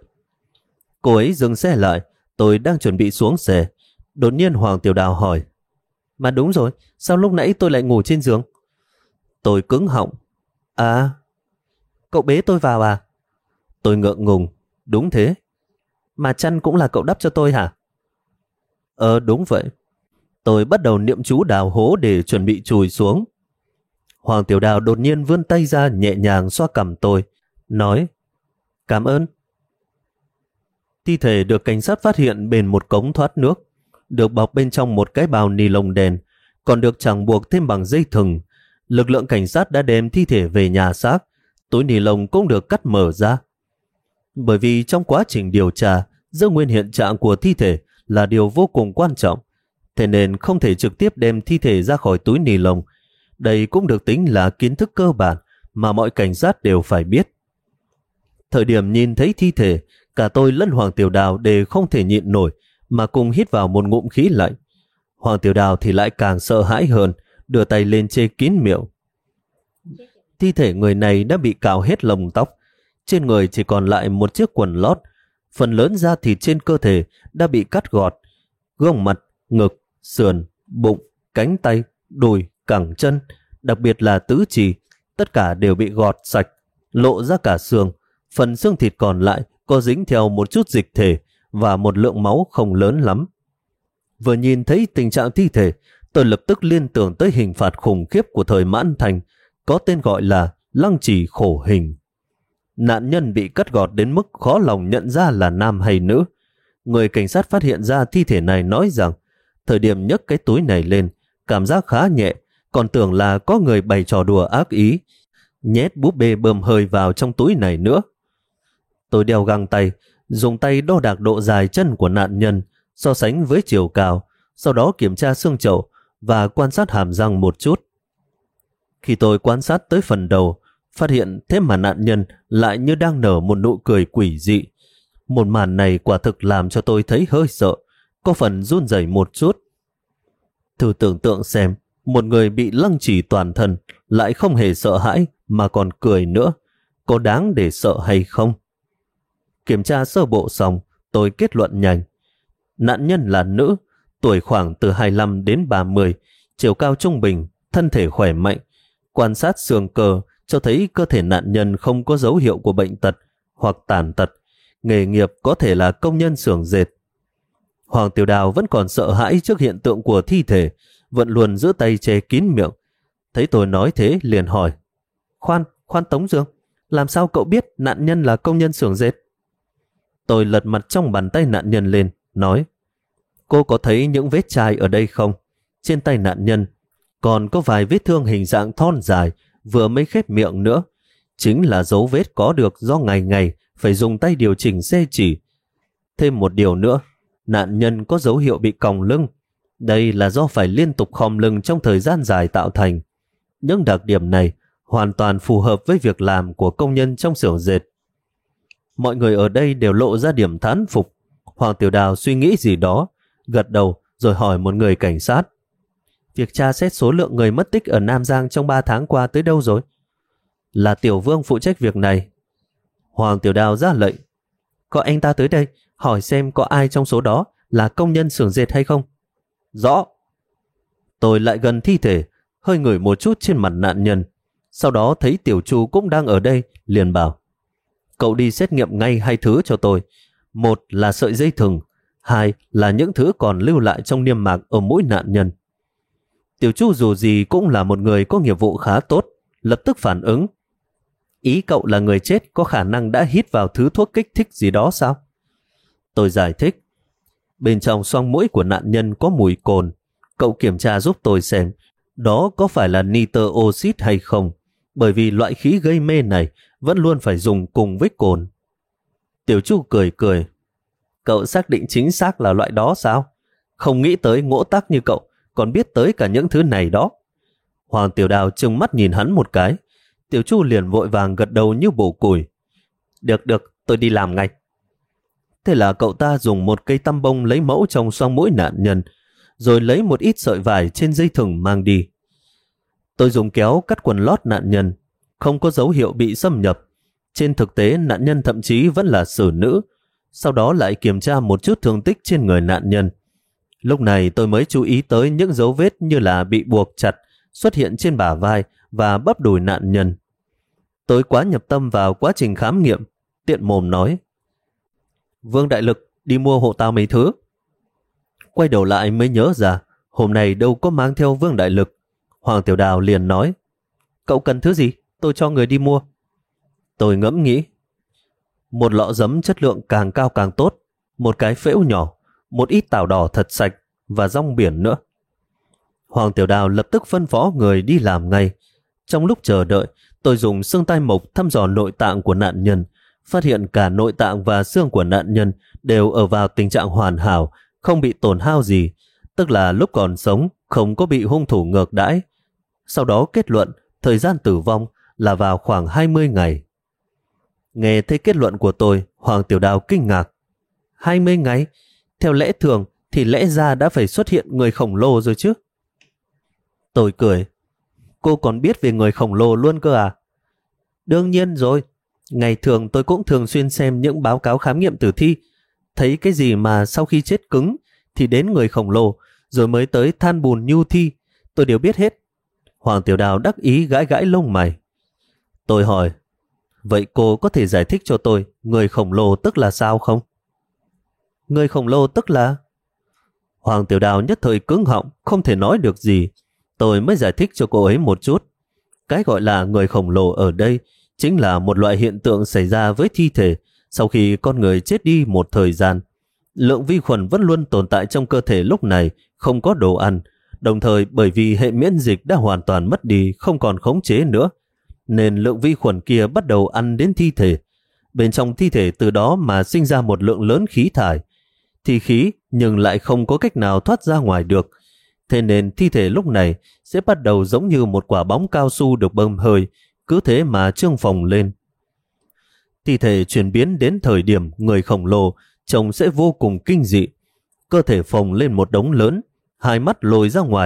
Cô ấy dừng xe lại, tôi đang chuẩn bị xuống xe. Đột nhiên Hoàng Tiểu Đào hỏi: mà đúng rồi, sao lúc nãy tôi lại ngủ trên giường? Tôi cứng họng: à, cậu bế tôi vào à? Tôi ngượng ngùng: đúng thế. Mà chăn cũng là cậu đắp cho tôi hả? Đúng vậy. Tôi bắt đầu niệm chú đào hố để chuẩn bị chùi xuống. Hoàng Tiểu Đào đột nhiên vươn tay ra nhẹ nhàng xoa cằm tôi, nói: cảm ơn. Thi thể được cảnh sát phát hiện bên một cống thoát nước, được bọc bên trong một cái bao ni lông đen, còn được chẳng buộc thêm bằng dây thừng. Lực lượng cảnh sát đã đem thi thể về nhà xác, túi ni lông cũng được cắt mở ra. Bởi vì trong quá trình điều tra, giữ nguyên hiện trạng của thi thể là điều vô cùng quan trọng, thế nên không thể trực tiếp đem thi thể ra khỏi túi ni lông. Đây cũng được tính là kiến thức cơ bản mà mọi cảnh sát đều phải biết. Thời điểm nhìn thấy thi thể, cả tôi lẫn Hoàng Tiểu Đào đều không thể nhịn nổi mà cùng hít vào một ngụm khí lạnh. Hoàng Tiểu Đào thì lại càng sợ hãi hơn, đưa tay lên che kín miệng. Thi thể người này đã bị cạo hết lông tóc, trên người chỉ còn lại một chiếc quần lót, phần lớn da thịt trên cơ thể đã bị cắt gọt, gương mặt, ngực, sườn, bụng, cánh tay, đùi, cẳng chân, đặc biệt là tứ chi, tất cả đều bị gọt sạch, lộ ra cả xương. Phần xương thịt còn lại có dính theo một chút dịch thể và một lượng máu không lớn lắm. Vừa nhìn thấy tình trạng thi thể, tôi lập tức liên tưởng tới hình phạt khủng khiếp của thời Mãn Thành, có tên gọi là lăng trì khổ hình. Nạn nhân bị cắt gọt đến mức khó lòng nhận ra là nam hay nữ. Người cảnh sát phát hiện ra thi thể này nói rằng thời điểm nhấc cái túi này lên, cảm giác khá nhẹ, còn tưởng là có người bày trò đùa ác ý, nhét búp bê bơm hơi vào trong túi này nữa. Tôi đeo găng tay, dùng tay đo đạc độ dài chân của nạn nhân, so sánh với chiều cao, sau đó kiểm tra xương chậu và quan sát hàm răng một chút. Khi tôi quan sát tới phần đầu, phát hiện thế mà nạn nhân lại như đang nở một nụ cười quỷ dị. Một màn này quả thực làm cho tôi thấy hơi sợ, có phần run rẩy một chút. Thử tưởng tượng xem, Một người bị lăng trì toàn thân lại không hề sợ hãi mà còn cười nữa. Có đáng để sợ hay không? Kiểm tra sơ bộ xong, tôi kết luận nhanh. Nạn nhân là nữ, tuổi khoảng từ 25 đến 30, chiều cao trung bình, thân thể khỏe mạnh. Quan sát xương cơ cho thấy cơ thể nạn nhân không có dấu hiệu của bệnh tật hoặc tàn tật. Nghề nghiệp có thể là công nhân xưởng dệt. Hoàng Tiểu Đào vẫn còn sợ hãi trước hiện tượng của thi thể, vẫn luôn giữ tay che kín miệng. Thấy tôi nói thế liền hỏi: Khoan Tống Dương, làm sao cậu biết nạn nhân là công nhân xưởng dệt? Tôi lật mặt trong bàn tay nạn nhân lên, nói: Cô có thấy những vết chai ở đây không? Trên tay nạn nhân còn có vài vết thương hình dạng thon dài, vừa mới khép miệng nữa. Chính là dấu vết có được do ngày ngày phải dùng tay điều chỉnh xe chỉ. Thêm một điều nữa, nạn nhân có dấu hiệu bị còng lưng. Đây là do phải liên tục khom lưng trong thời gian dài tạo thành. Những đặc điểm này hoàn toàn phù hợp với việc làm của công nhân trong xưởng dệt. Mọi người ở đây đều lộ ra điểm thán phục. Hoàng Tiểu Đào suy nghĩ gì đó, gật đầu rồi hỏi một người cảnh sát: Việc tra xét số lượng người mất tích ở Nam Giang trong 3 tháng qua tới đâu rồi? Là Tiểu Vương phụ trách việc này. Hoàng Tiểu Đào ra lệnh: Có anh ta tới đây, hỏi xem có ai trong số đó là công nhân xưởng dệt hay không. Rõ. Tôi lại gần thi thể, hơi ngửi một chút trên mặt nạn nhân. Sau đó thấy Tiểu Chu cũng đang ở đây, liền bảo: Cậu đi xét nghiệm ngay 2 thứ cho tôi. Một là sợi dây thừng, 2 là những thứ còn lưu lại trong niêm mạc ở mũi nạn nhân. Tiểu Chu dù gì cũng là một người có nghiệp vụ khá tốt, lập tức phản ứng: Ý cậu là người chết có khả năng đã hít vào thứ thuốc kích thích gì đó sao? Tôi giải thích: Bên trong xoang mũi của nạn nhân có mùi cồn. Cậu kiểm tra giúp tôi xem đó có phải là nitơ oxit hay không, bởi vì loại khí gây mê này vẫn luôn phải dùng cùng với cồn. Tiểu Chu cười cười: Cậu xác định chính xác là loại đó sao? Không nghĩ tới ngỗ tác như cậu còn biết tới cả những thứ này đó. Hoàng Tiểu Đào trừng mắt nhìn hắn một cái. Tiểu Chu liền vội vàng gật đầu như bổ củi: Được, tôi đi làm ngay. Thế là cậu ta dùng một cây tăm bông lấy mẫu trong xoang mũi nạn nhân, rồi lấy một ít sợi vải trên dây thừng mang đi. Tôi dùng kéo cắt quần lót nạn nhân, không có dấu hiệu bị xâm nhập. Trên thực tế nạn nhân thậm chí vẫn là xử nữ. Sau đó lại kiểm tra một chút thương tích trên người nạn nhân. Lúc này tôi mới chú ý tới những dấu vết như là bị buộc chặt xuất hiện trên bả vai và bắp đùi nạn nhân. Tôi quá nhập tâm vào quá trình khám nghiệm, tiện mồm nói: Vương Đại Lực, đi mua hộ tao mấy thứ. Quay đầu lại mới nhớ ra hôm nay đâu có mang theo Vương Đại Lực. Hoàng Tiểu Đào liền nói: Cậu cần thứ gì? Tôi cho người đi mua. Tôi ngẫm nghĩ: Một lọ giấm chất lượng càng cao càng tốt, một cái phễu nhỏ, một ít tảo đỏ thật sạch và rong biển nữa. Hoàng Tiểu Đào lập tức phân phó người đi làm ngay. Trong lúc chờ đợi, tôi dùng xương tai mộc thăm dò nội tạng của nạn nhân, phát hiện cả nội tạng và xương của nạn nhân đều ở vào tình trạng hoàn hảo, không bị tổn hao gì, tức là lúc còn sống không có bị hung thủ ngược đãi. Sau đó kết luận thời gian tử vong là vào khoảng 20 ngày. Nghe thấy kết luận của tôi, Hoàng Tiểu Đào kinh ngạc: 20 ngày? Theo lẽ thường thì lẽ ra đã phải xuất hiện người khổng lồ rồi chứ. Tôi cười: Cô còn biết về người khổng lồ luôn cơ à? Đương nhiên rồi. Ngày thường tôi cũng thường xuyên xem những báo cáo khám nghiệm tử thi. Thấy cái gì mà sau khi chết cứng thì đến người khổng lồ, rồi mới tới than bùn nhu thi, tôi đều biết hết. Hoàng Tiểu Đào đắc ý gãi gãi lông mày. Tôi hỏi: Vậy cô có thể giải thích cho tôi người khổng lồ tức là sao không? Người khổng lồ tức là... Hoàng Tiểu Đào nhất thời cứng họng, không thể nói được gì. Tôi mới giải thích cho cô ấy một chút. Cái gọi là người khổng lồ ở đây chính là một loại hiện tượng xảy ra với thi thể sau khi con người chết đi một thời gian. Lượng vi khuẩn vẫn luôn tồn tại trong cơ thể lúc này, không có đồ ăn. Đồng thời bởi vì hệ miễn dịch đã hoàn toàn mất đi, không còn khống chế nữa, nên lượng vi khuẩn kia bắt đầu ăn đến thi thể. Bên trong thi thể từ đó mà sinh ra một lượng lớn khí thải. Thì khí nhưng lại không có cách nào thoát ra ngoài được. Thế nên thi thể lúc này sẽ bắt đầu giống như một quả bóng cao su được bơm hơi, cứ thế mà trương phồng lên. Thi thể chuyển biến đến thời điểm người khổng lồ trông sẽ vô cùng kinh dị. Cơ thể phồng lên một đống lớn, hai mắt lồi ra ngoài,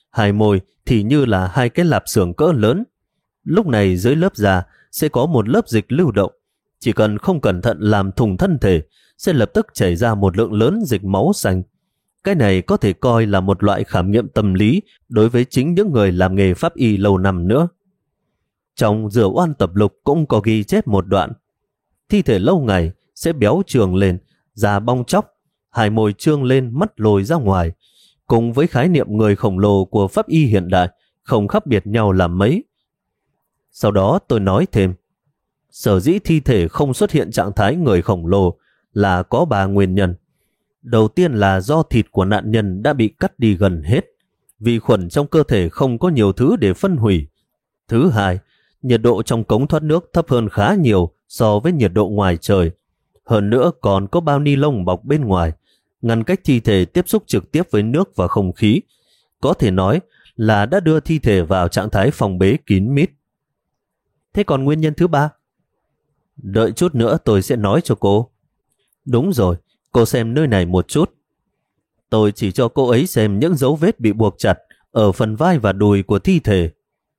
Hai môi thì như là hai cái lạp xưởng cỡ lớn. Lúc này dưới lớp da sẽ có một lớp dịch lưu động. Chỉ cần không cẩn thận làm thủng thân thể, sẽ lập tức chảy ra một lượng lớn dịch máu xanh. Cái này có thể coi là một loại khảo nghiệm tâm lý đối với chính những người làm nghề pháp y lâu năm nữa. Trong Rửa Oan Tập Lục cũng có ghi chép một đoạn. Thi thể lâu ngày sẽ béo trường lên, da bong tróc, hai môi trương lên, mắt lồi ra ngoài. Cùng với khái niệm người khổng lồ của pháp y hiện đại, không khác biệt nhau là mấy. Sau đó tôi nói thêm, sở dĩ thi thể không xuất hiện trạng thái người khổng lồ là có 3 nguyên nhân. Đầu tiên là do thịt của nạn nhân đã bị cắt đi gần hết, vi khuẩn trong cơ thể không có nhiều thứ để phân hủy. Thứ hai, nhiệt độ trong cống thoát nước thấp hơn khá nhiều so với nhiệt độ ngoài trời. Hơn nữa còn có bao ni lông bọc bên ngoài, ngăn cách thi thể tiếp xúc trực tiếp với nước và không khí. Có thể nói là đã đưa thi thể vào trạng thái phòng bế kín mít. Thế còn nguyên nhân thứ 3? Đợi chút nữa tôi sẽ nói cho cô. Đúng rồi, cô xem nơi này một chút. Tôi chỉ cho cô ấy xem những dấu vết bị buộc chặt ở phần vai và đùi của thi thể.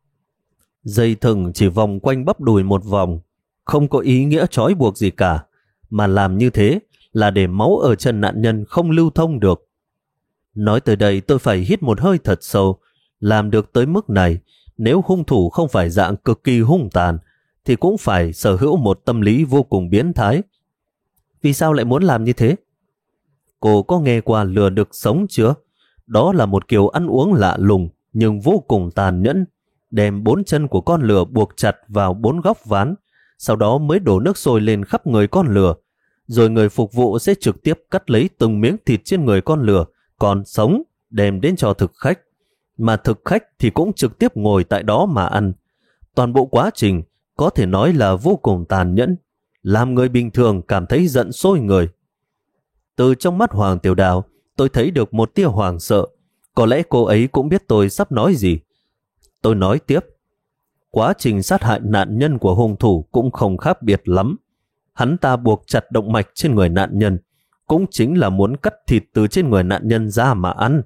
Dây thừng chỉ vòng quanh bắp đùi một vòng, không có ý nghĩa trói buộc gì cả, mà làm như thế là để máu ở chân nạn nhân không lưu thông được. Nói tới đây tôi phải hít một hơi thật sâu. Làm được tới mức này, nếu hung thủ không phải dạng cực kỳ hung tàn, thì cũng phải sở hữu một tâm lý vô cùng biến thái. Vì sao lại muốn làm như thế? Cô có nghe qua lừa đực sống chưa? Đó là một kiểu ăn uống lạ lùng nhưng vô cùng tàn nhẫn. Đem 4 chân của con lừa buộc chặt vào 4 góc ván, sau đó mới đổ nước sôi lên khắp người con lừa. Rồi người phục vụ sẽ trực tiếp cắt lấy từng miếng thịt trên người con lừa còn sống đem đến cho thực khách. Mà thực khách thì cũng trực tiếp ngồi tại đó mà ăn. Toàn bộ quá trình có thể nói là vô cùng tàn nhẫn, làm người bình thường cảm thấy giận sôi người. Từ trong mắt Hoàng Tiểu Đào, tôi thấy được một tia hoảng sợ. Có lẽ cô ấy cũng biết tôi sắp nói gì. Tôi nói tiếp. Quá trình sát hại nạn nhân của hung thủ cũng không khác biệt lắm. Hắn ta buộc chặt động mạch trên người nạn nhân, cũng chính là muốn cắt thịt từ trên người nạn nhân ra mà ăn.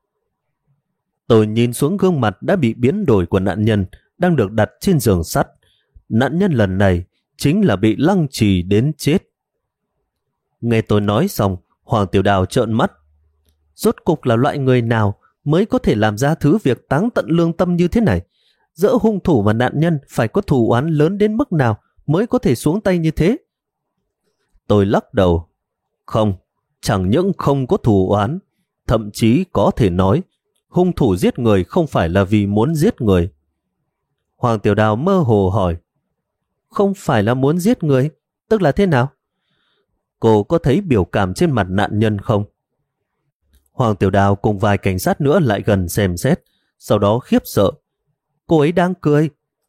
Tôi nhìn xuống gương mặt đã bị biến đổi của nạn nhân đang được đặt trên giường sắt. Nạn nhân lần này chính là bị lăng trì đến chết. Nghe tôi nói xong, Hoàng Tiểu Đào trợn mắt. Rốt cục là loại người nào mới có thể làm ra thứ việc táng tận lương tâm như thế này? Giữa hung thủ và nạn nhân phải có thù oán lớn đến mức nào mới có thể xuống tay như thế? Tôi lắc đầu. Không, chẳng những không có thù oán, thậm chí có thể nói hung thủ giết người không phải là vì muốn giết người. Hoàng Tiểu Đào mơ hồ hỏi. Không phải là muốn giết người, tức là thế nào? Cô có thấy biểu cảm trên mặt nạn nhân không? Hoàng Tiểu Đào cùng vài cảnh sát nữa lại gần xem xét, sau đó khiếp sợ. Cô ấy đang cười.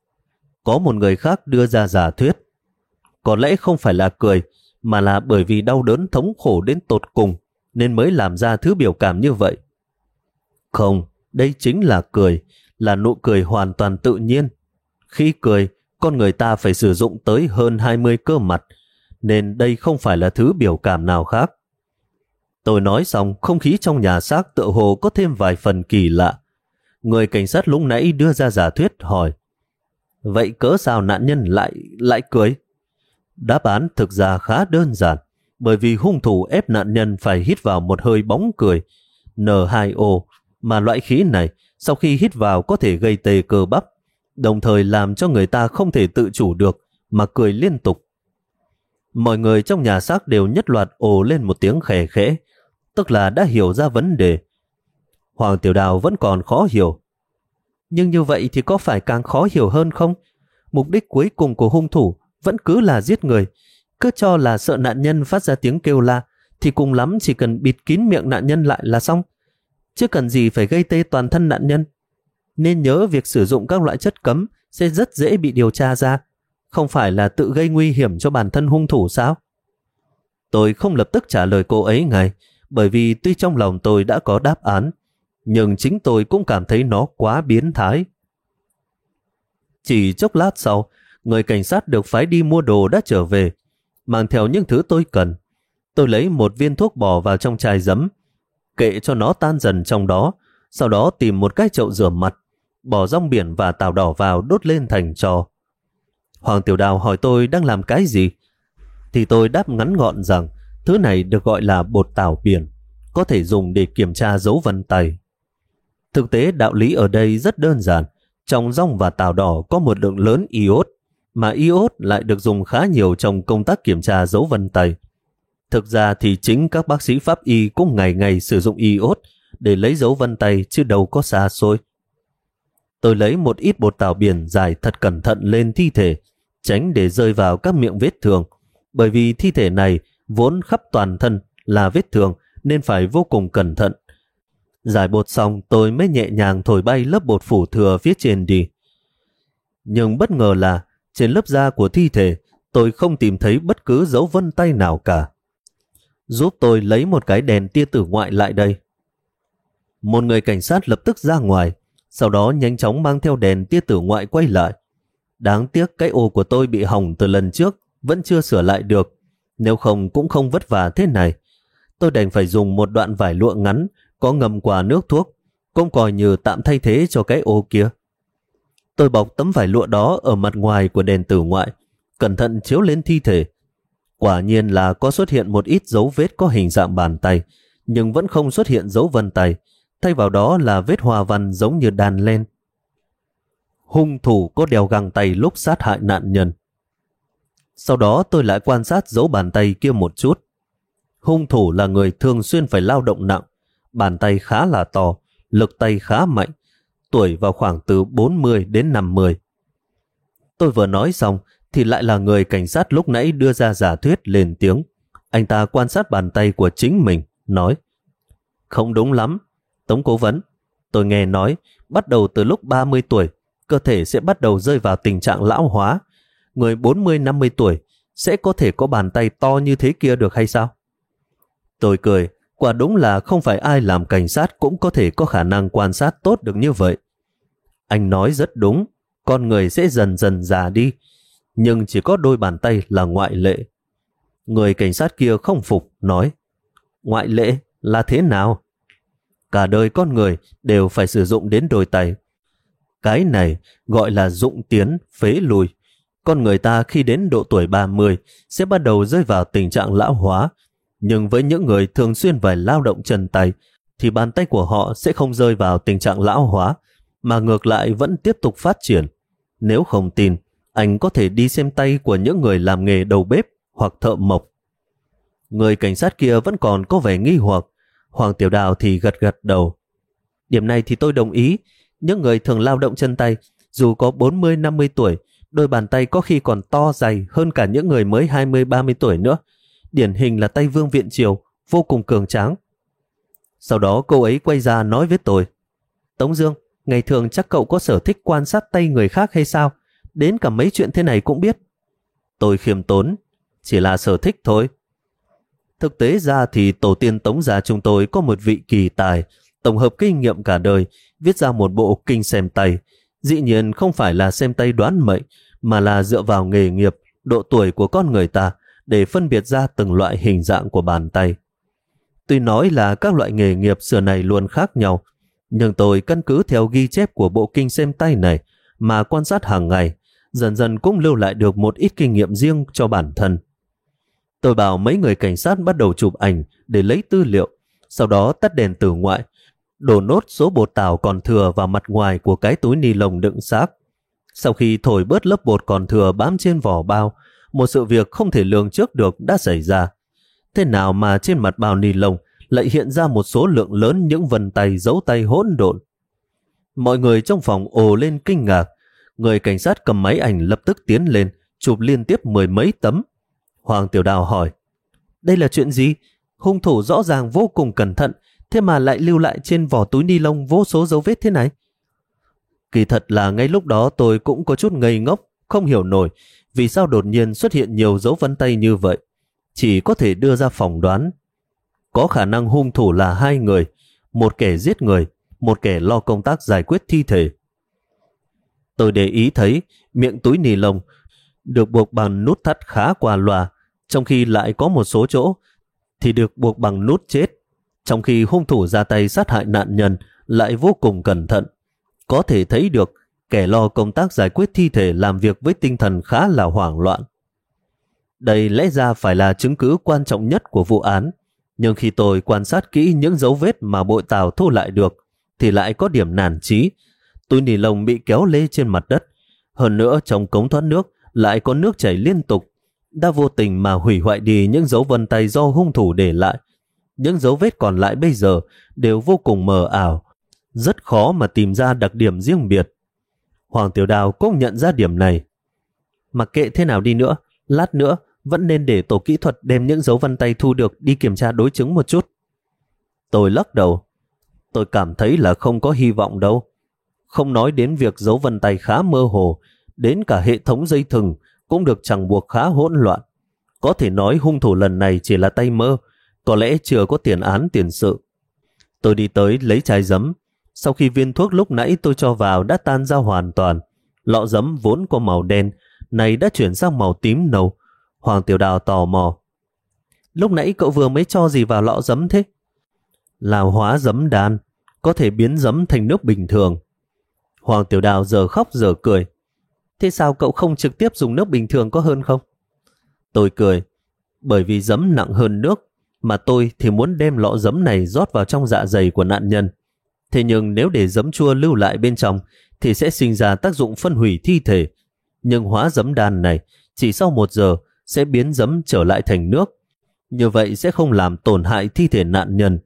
Có một người khác đưa ra giả thuyết. Có lẽ không phải là cười, mà là bởi vì đau đớn thống khổ đến tột cùng, nên mới làm ra thứ biểu cảm như vậy. Không, đây chính là cười, là nụ cười hoàn toàn tự nhiên. Khi cười, con người ta phải sử dụng tới hơn 20 cơ mặt, nên đây không phải là thứ biểu cảm nào khác. Tôi nói xong, không khí trong nhà xác tựa hồ có thêm vài phần kỳ lạ. Người cảnh sát lúc nãy đưa ra giả thuyết hỏi. Vậy cớ sao nạn nhân lại cười? Đáp án thực ra khá đơn giản, bởi vì hung thủ ép nạn nhân phải hít vào một hơi bóng cười, N2O, mà loại khí này sau khi hít vào có thể gây tê cơ bắp, đồng thời làm cho người ta không thể tự chủ được mà cười liên tục. Mọi người trong nhà xác đều nhất loạt ồ lên một tiếng khè khẽ, tức là đã hiểu ra vấn đề. Hoàng Tiểu Đào vẫn còn khó hiểu. Nhưng như vậy thì có phải càng khó hiểu hơn không? Mục đích cuối cùng của hung thủ vẫn cứ là giết người. Cứ cho là sợ nạn nhân phát ra tiếng kêu la, thì cùng lắm chỉ cần bịt kín miệng nạn nhân lại là xong. Chứ cần gì phải gây tê toàn thân nạn nhân. Nên nhớ việc sử dụng các loại chất cấm sẽ rất dễ bị điều tra ra. Không phải là tự gây nguy hiểm cho bản thân hung thủ sao? Tôi không lập tức trả lời cô ấy ngay, bởi vì tuy trong lòng tôi đã có đáp án, nhưng chính tôi cũng cảm thấy nó quá biến thái. Chỉ chốc lát sau, người cảnh sát được phái đi mua đồ đã trở về, mang theo những thứ tôi cần. Tôi lấy một viên thuốc bỏ vào trong chai giấm, kệ cho nó tan dần trong đó, sau đó tìm một cái chậu rửa mặt, bỏ rong biển và tàu đỏ vào đốt lên thành tro. Hoàng Tiểu Đào hỏi tôi đang làm cái gì, thì tôi đáp ngắn gọn rằng thứ này được gọi là bột tảo biển, có thể dùng để kiểm tra dấu vân tay. Thực tế đạo lý ở đây rất đơn giản. Trong rong và tảo đỏ có một lượng lớn iốt, mà iốt lại được dùng khá nhiều trong công tác kiểm tra dấu vân tay. Thực ra thì chính các bác sĩ pháp y cũng ngày ngày sử dụng iốt để lấy dấu vân tay chứ đâu có xa xôi. Tôi lấy một ít bột tảo biển dài thật cẩn thận lên thi thể, tránh để rơi vào các miệng vết thương, bởi vì thi thể này vốn khắp toàn thân là vết thương nên phải vô cùng cẩn thận. Giải bột xong tôi mới nhẹ nhàng thổi bay lớp bột phủ thừa phía trên đi. Nhưng bất ngờ là trên lớp da của thi thể tôi không tìm thấy bất cứ dấu vân tay nào cả. Giúp tôi lấy một cái đèn tia tử ngoại lại đây. Một người cảnh sát lập tức ra ngoài, sau đó nhanh chóng mang theo đèn tia tử ngoại quay lại. Đáng tiếc cái ô của tôi bị hỏng từ lần trước, vẫn chưa sửa lại được, nếu không cũng không vất vả thế này. Tôi đành phải dùng một đoạn vải lụa ngắn có ngầm quả nước thuốc, cũng coi như tạm thay thế cho cái ô kia. Tôi bọc tấm vải lụa đó ở mặt ngoài của đèn tử ngoại, cẩn thận chiếu lên thi thể. Quả nhiên là có xuất hiện một ít dấu vết có hình dạng bàn tay, nhưng vẫn không xuất hiện dấu vân tay, thay vào đó là vết hoa văn giống như đàn len. Hung thủ có đeo găng tay lúc sát hại nạn nhân. Sau đó tôi lại quan sát dấu bàn tay kia một chút. Hung thủ là người thường xuyên phải lao động nặng, bàn tay khá là to, lực tay khá mạnh, tuổi vào khoảng từ 40 đến 50. Tôi vừa nói xong thì lại là người cảnh sát lúc nãy đưa ra giả thuyết lên tiếng. Anh ta quan sát bàn tay của chính mình, nói: không đúng lắm, Tống cố vấn. Tôi nghe nói bắt đầu từ lúc 30 tuổi, cơ thể sẽ bắt đầu rơi vào tình trạng lão hóa. Người 40-50 tuổi sẽ có thể có bàn tay to như thế kia được hay sao? Tôi cười, quả đúng là không phải ai làm cảnh sát cũng có thể có khả năng quan sát tốt được như vậy. Anh nói rất đúng, con người sẽ dần dần già đi, nhưng chỉ có đôi bàn tay là ngoại lệ. Người cảnh sát kia không phục, nói: ngoại lệ là thế nào? Cả đời con người đều phải sử dụng đến đôi tay. Cái này gọi là dụng tiến, phế lùi. Con người ta khi đến độ tuổi 30 sẽ bắt đầu rơi vào tình trạng lão hóa, nhưng với những người thường xuyên phải lao động chân tay thì bàn tay của họ sẽ không rơi vào tình trạng lão hóa, mà ngược lại vẫn tiếp tục phát triển. Nếu không tin, anh có thể đi xem tay của những người làm nghề đầu bếp hoặc thợ mộc. Người cảnh sát kia vẫn còn có vẻ nghi hoặc. Hoàng Tiểu Đào thì gật gật đầu. Điểm này thì tôi đồng ý. Những người thường lao động chân tay, dù có 40-50 tuổi, đôi bàn tay có khi còn to dày hơn cả những người mới 20-30 tuổi nữa. Điển hình là tay Vương Viện Triều, vô cùng cường tráng. Sau đó cô ấy quay ra nói với tôi: Tống Dương, ngày thường chắc cậu có sở thích quan sát tay người khác hay sao? Đến cả mấy chuyện thế này cũng biết. Tôi khiêm tốn: chỉ là sở thích thôi. Thực tế ra thì tổ tiên Tống gia chúng tôi có một vị kỳ tài, tổng hợp kinh nghiệm cả đời, viết ra một bộ kinh xem tay. Dĩ nhiên không phải là xem tay đoán mệnh, mà là dựa vào nghề nghiệp, độ tuổi của con người ta để phân biệt ra từng loại hình dạng của bàn tay. Tuy nói là các loại nghề nghiệp xưa này luôn khác nhau, nhưng tôi căn cứ theo ghi chép của bộ kinh xem tay này mà quan sát hàng ngày, dần dần cũng lưu lại được một ít kinh nghiệm riêng cho bản thân. Tôi bảo mấy người cảnh sát bắt đầu chụp ảnh để lấy tư liệu, sau đó tắt đèn tử ngoại, đổ nốt số bột tảo còn thừa vào mặt ngoài của cái túi ni lông đựng xác. Sau khi thổi bớt lớp bột còn thừa bám trên vỏ bao, một sự việc không thể lường trước được đã xảy ra. Thế nào mà trên mặt bao ni lông lại hiện ra một số lượng lớn những vân tay dấu tay hỗn độn? Mọi người trong phòng ồ lên kinh ngạc. Người cảnh sát cầm máy ảnh lập tức tiến lên, chụp liên tiếp 10 mấy tấm. Hoàng Tiểu Đào hỏi: đây là chuyện gì? Hung thủ rõ ràng vô cùng cẩn thận, thế mà lại lưu lại trên vỏ túi ni lông vô số dấu vết thế này. Kỳ thật là ngay lúc đó tôi cũng có chút ngây ngốc, không hiểu nổi vì sao đột nhiên xuất hiện nhiều dấu vân tay như vậy. Chỉ có thể đưa ra phỏng đoán. Có khả năng hung thủ là hai người, một kẻ giết người, một kẻ lo công tác giải quyết thi thể. Tôi để ý thấy miệng túi ni lông được buộc bằng nút thắt khá qua loa, trong khi lại có một số chỗ thì được buộc bằng nút chết. Trong khi hung thủ ra tay sát hại nạn nhân lại vô cùng cẩn thận. Có thể thấy được kẻ lo công tác giải quyết thi thể làm việc với tinh thần khá là hoảng loạn. Đây lẽ ra phải là chứng cứ quan trọng nhất của vụ án, nhưng khi tôi quan sát kỹ những dấu vết mà bội tàu thu lại được, thì lại có điểm nản chí. Túi ni lông bị kéo lê trên mặt đất, hơn nữa trong cống thoát nước lại có nước chảy liên tục, đã vô tình mà hủy hoại đi những dấu vân tay do hung thủ để lại. Những dấu vết còn lại bây giờ đều vô cùng mờ ảo, rất khó mà tìm ra đặc điểm riêng biệt. Hoàng Tiểu Đào cũng nhận ra điểm này. Mặc kệ thế nào đi nữa, lát nữa vẫn nên để tổ kỹ thuật đem những dấu vân tay thu được đi kiểm tra đối chứng một chút. Tôi lắc đầu. Tôi cảm thấy là không có hy vọng đâu. Không nói đến việc dấu vân tay khá mơ hồ, đến cả hệ thống dây thừng cũng được chẳng buộc khá hỗn loạn. Có thể nói hung thủ lần này chỉ là tay mơ, có lẽ chưa có tiền án tiền sự. Tôi đi tới lấy chai giấm. Sau khi viên thuốc lúc nãy tôi cho vào đã tan ra hoàn toàn, lọ giấm vốn có màu đen, này đã chuyển sang màu tím nâu. Hoàng Tiểu Đào tò mò. Lúc nãy cậu vừa mới cho gì vào lọ giấm thế? Là hóa giấm đan, có thể biến giấm thành nước bình thường. Hoàng Tiểu Đào giờ khóc giờ cười. Thế sao cậu không trực tiếp dùng nước bình thường có hơn không? Tôi cười. Bởi vì giấm nặng hơn nước, mà tôi thì muốn đem lọ giấm này rót vào trong dạ dày của nạn nhân. Thế nhưng nếu để giấm chua lưu lại bên trong thì sẽ sinh ra tác dụng phân hủy thi thể. Nhưng hóa giấm đan này chỉ sau 1 giờ sẽ biến giấm trở lại thành nước. Như vậy sẽ không làm tổn hại thi thể nạn nhân.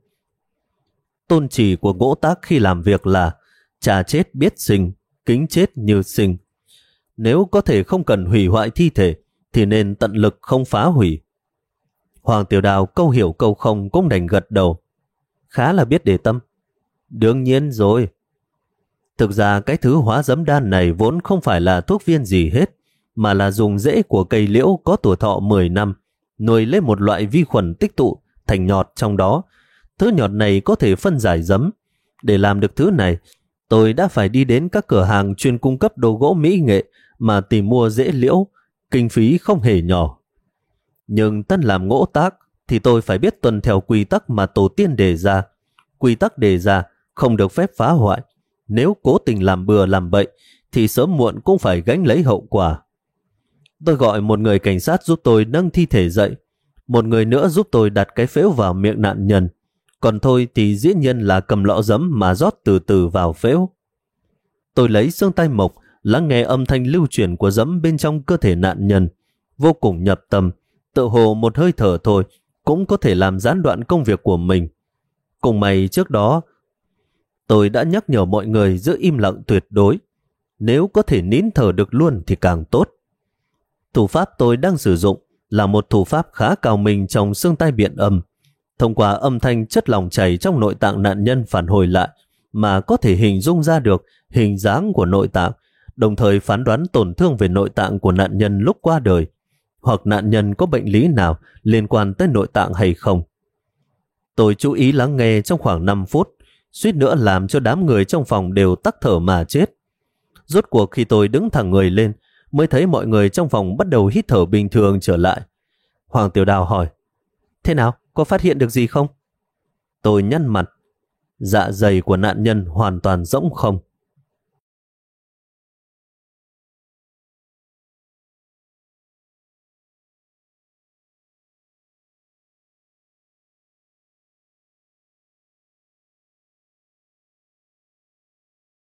Tôn chỉ của Ngỗ Tác khi làm việc là trà chết biết sinh, kính chết như sinh. Nếu có thể không cần hủy hoại thi thể thì nên tận lực không phá hủy. Hoàng Tiểu Đào câu hiểu câu không cũng đành gật đầu. Khá là biết để tâm. Đương nhiên rồi. Thực ra cái thứ hóa giấm đan này vốn không phải là thuốc viên gì hết, mà là dùng rễ của cây liễu có tuổi thọ 10 năm, nuôi lấy một loại vi khuẩn tích tụ thành nhọt trong đó. Thứ nhọt này có thể phân giải giấm. Để làm được thứ này, tôi đã phải đi đến các cửa hàng chuyên cung cấp đồ gỗ mỹ nghệ mà tìm mua rễ liễu, kinh phí không hề nhỏ. Nhưng tân làm Ngỗ Tác thì tôi phải biết tuân theo quy tắc mà tổ tiên đề ra. Quy tắc đề ra không được phép phá hoại. Nếu cố tình làm bừa làm bậy thì sớm muộn cũng phải gánh lấy hậu quả. Tôi gọi một người cảnh sát giúp tôi nâng thi thể dậy, một người nữa giúp tôi đặt cái phễu vào miệng nạn nhân, còn tôi thì dĩ nhiên là cầm lọ giấm mà rót từ từ vào phễu. Tôi lấy xương tay mộc lắng nghe âm thanh lưu chuyển của giấm bên trong cơ thể nạn nhân, vô cùng nhập tâm, tự hồ một hơi thở thôi cũng có thể làm gián đoạn công việc của mình. Cùng may trước đó tôi đã nhắc nhở mọi người giữ im lặng tuyệt đối, nếu có thể nín thở được luôn thì càng tốt. Thủ pháp tôi đang sử dụng là một thủ pháp khá cao minh trong xương tai biện âm. Thông qua âm thanh chất lỏng chảy trong nội tạng nạn nhân phản hồi lại mà có thể hình dung ra được hình dáng của nội tạng, đồng thời phán đoán tổn thương về nội tạng của nạn nhân lúc qua đời, hoặc nạn nhân có bệnh lý nào liên quan tới nội tạng hay không. Tôi chú ý lắng nghe trong khoảng 5 phút, suýt nữa làm cho đám người trong phòng đều tắc thở mà chết. Rốt cuộc khi tôi đứng thẳng người lên, mới thấy mọi người trong phòng bắt đầu hít thở bình thường trở lại. Hoàng Tiểu Đào hỏi, thế nào, có phát hiện được gì không? Tôi nhăn mặt, dạ dày của nạn nhân hoàn toàn rỗng không.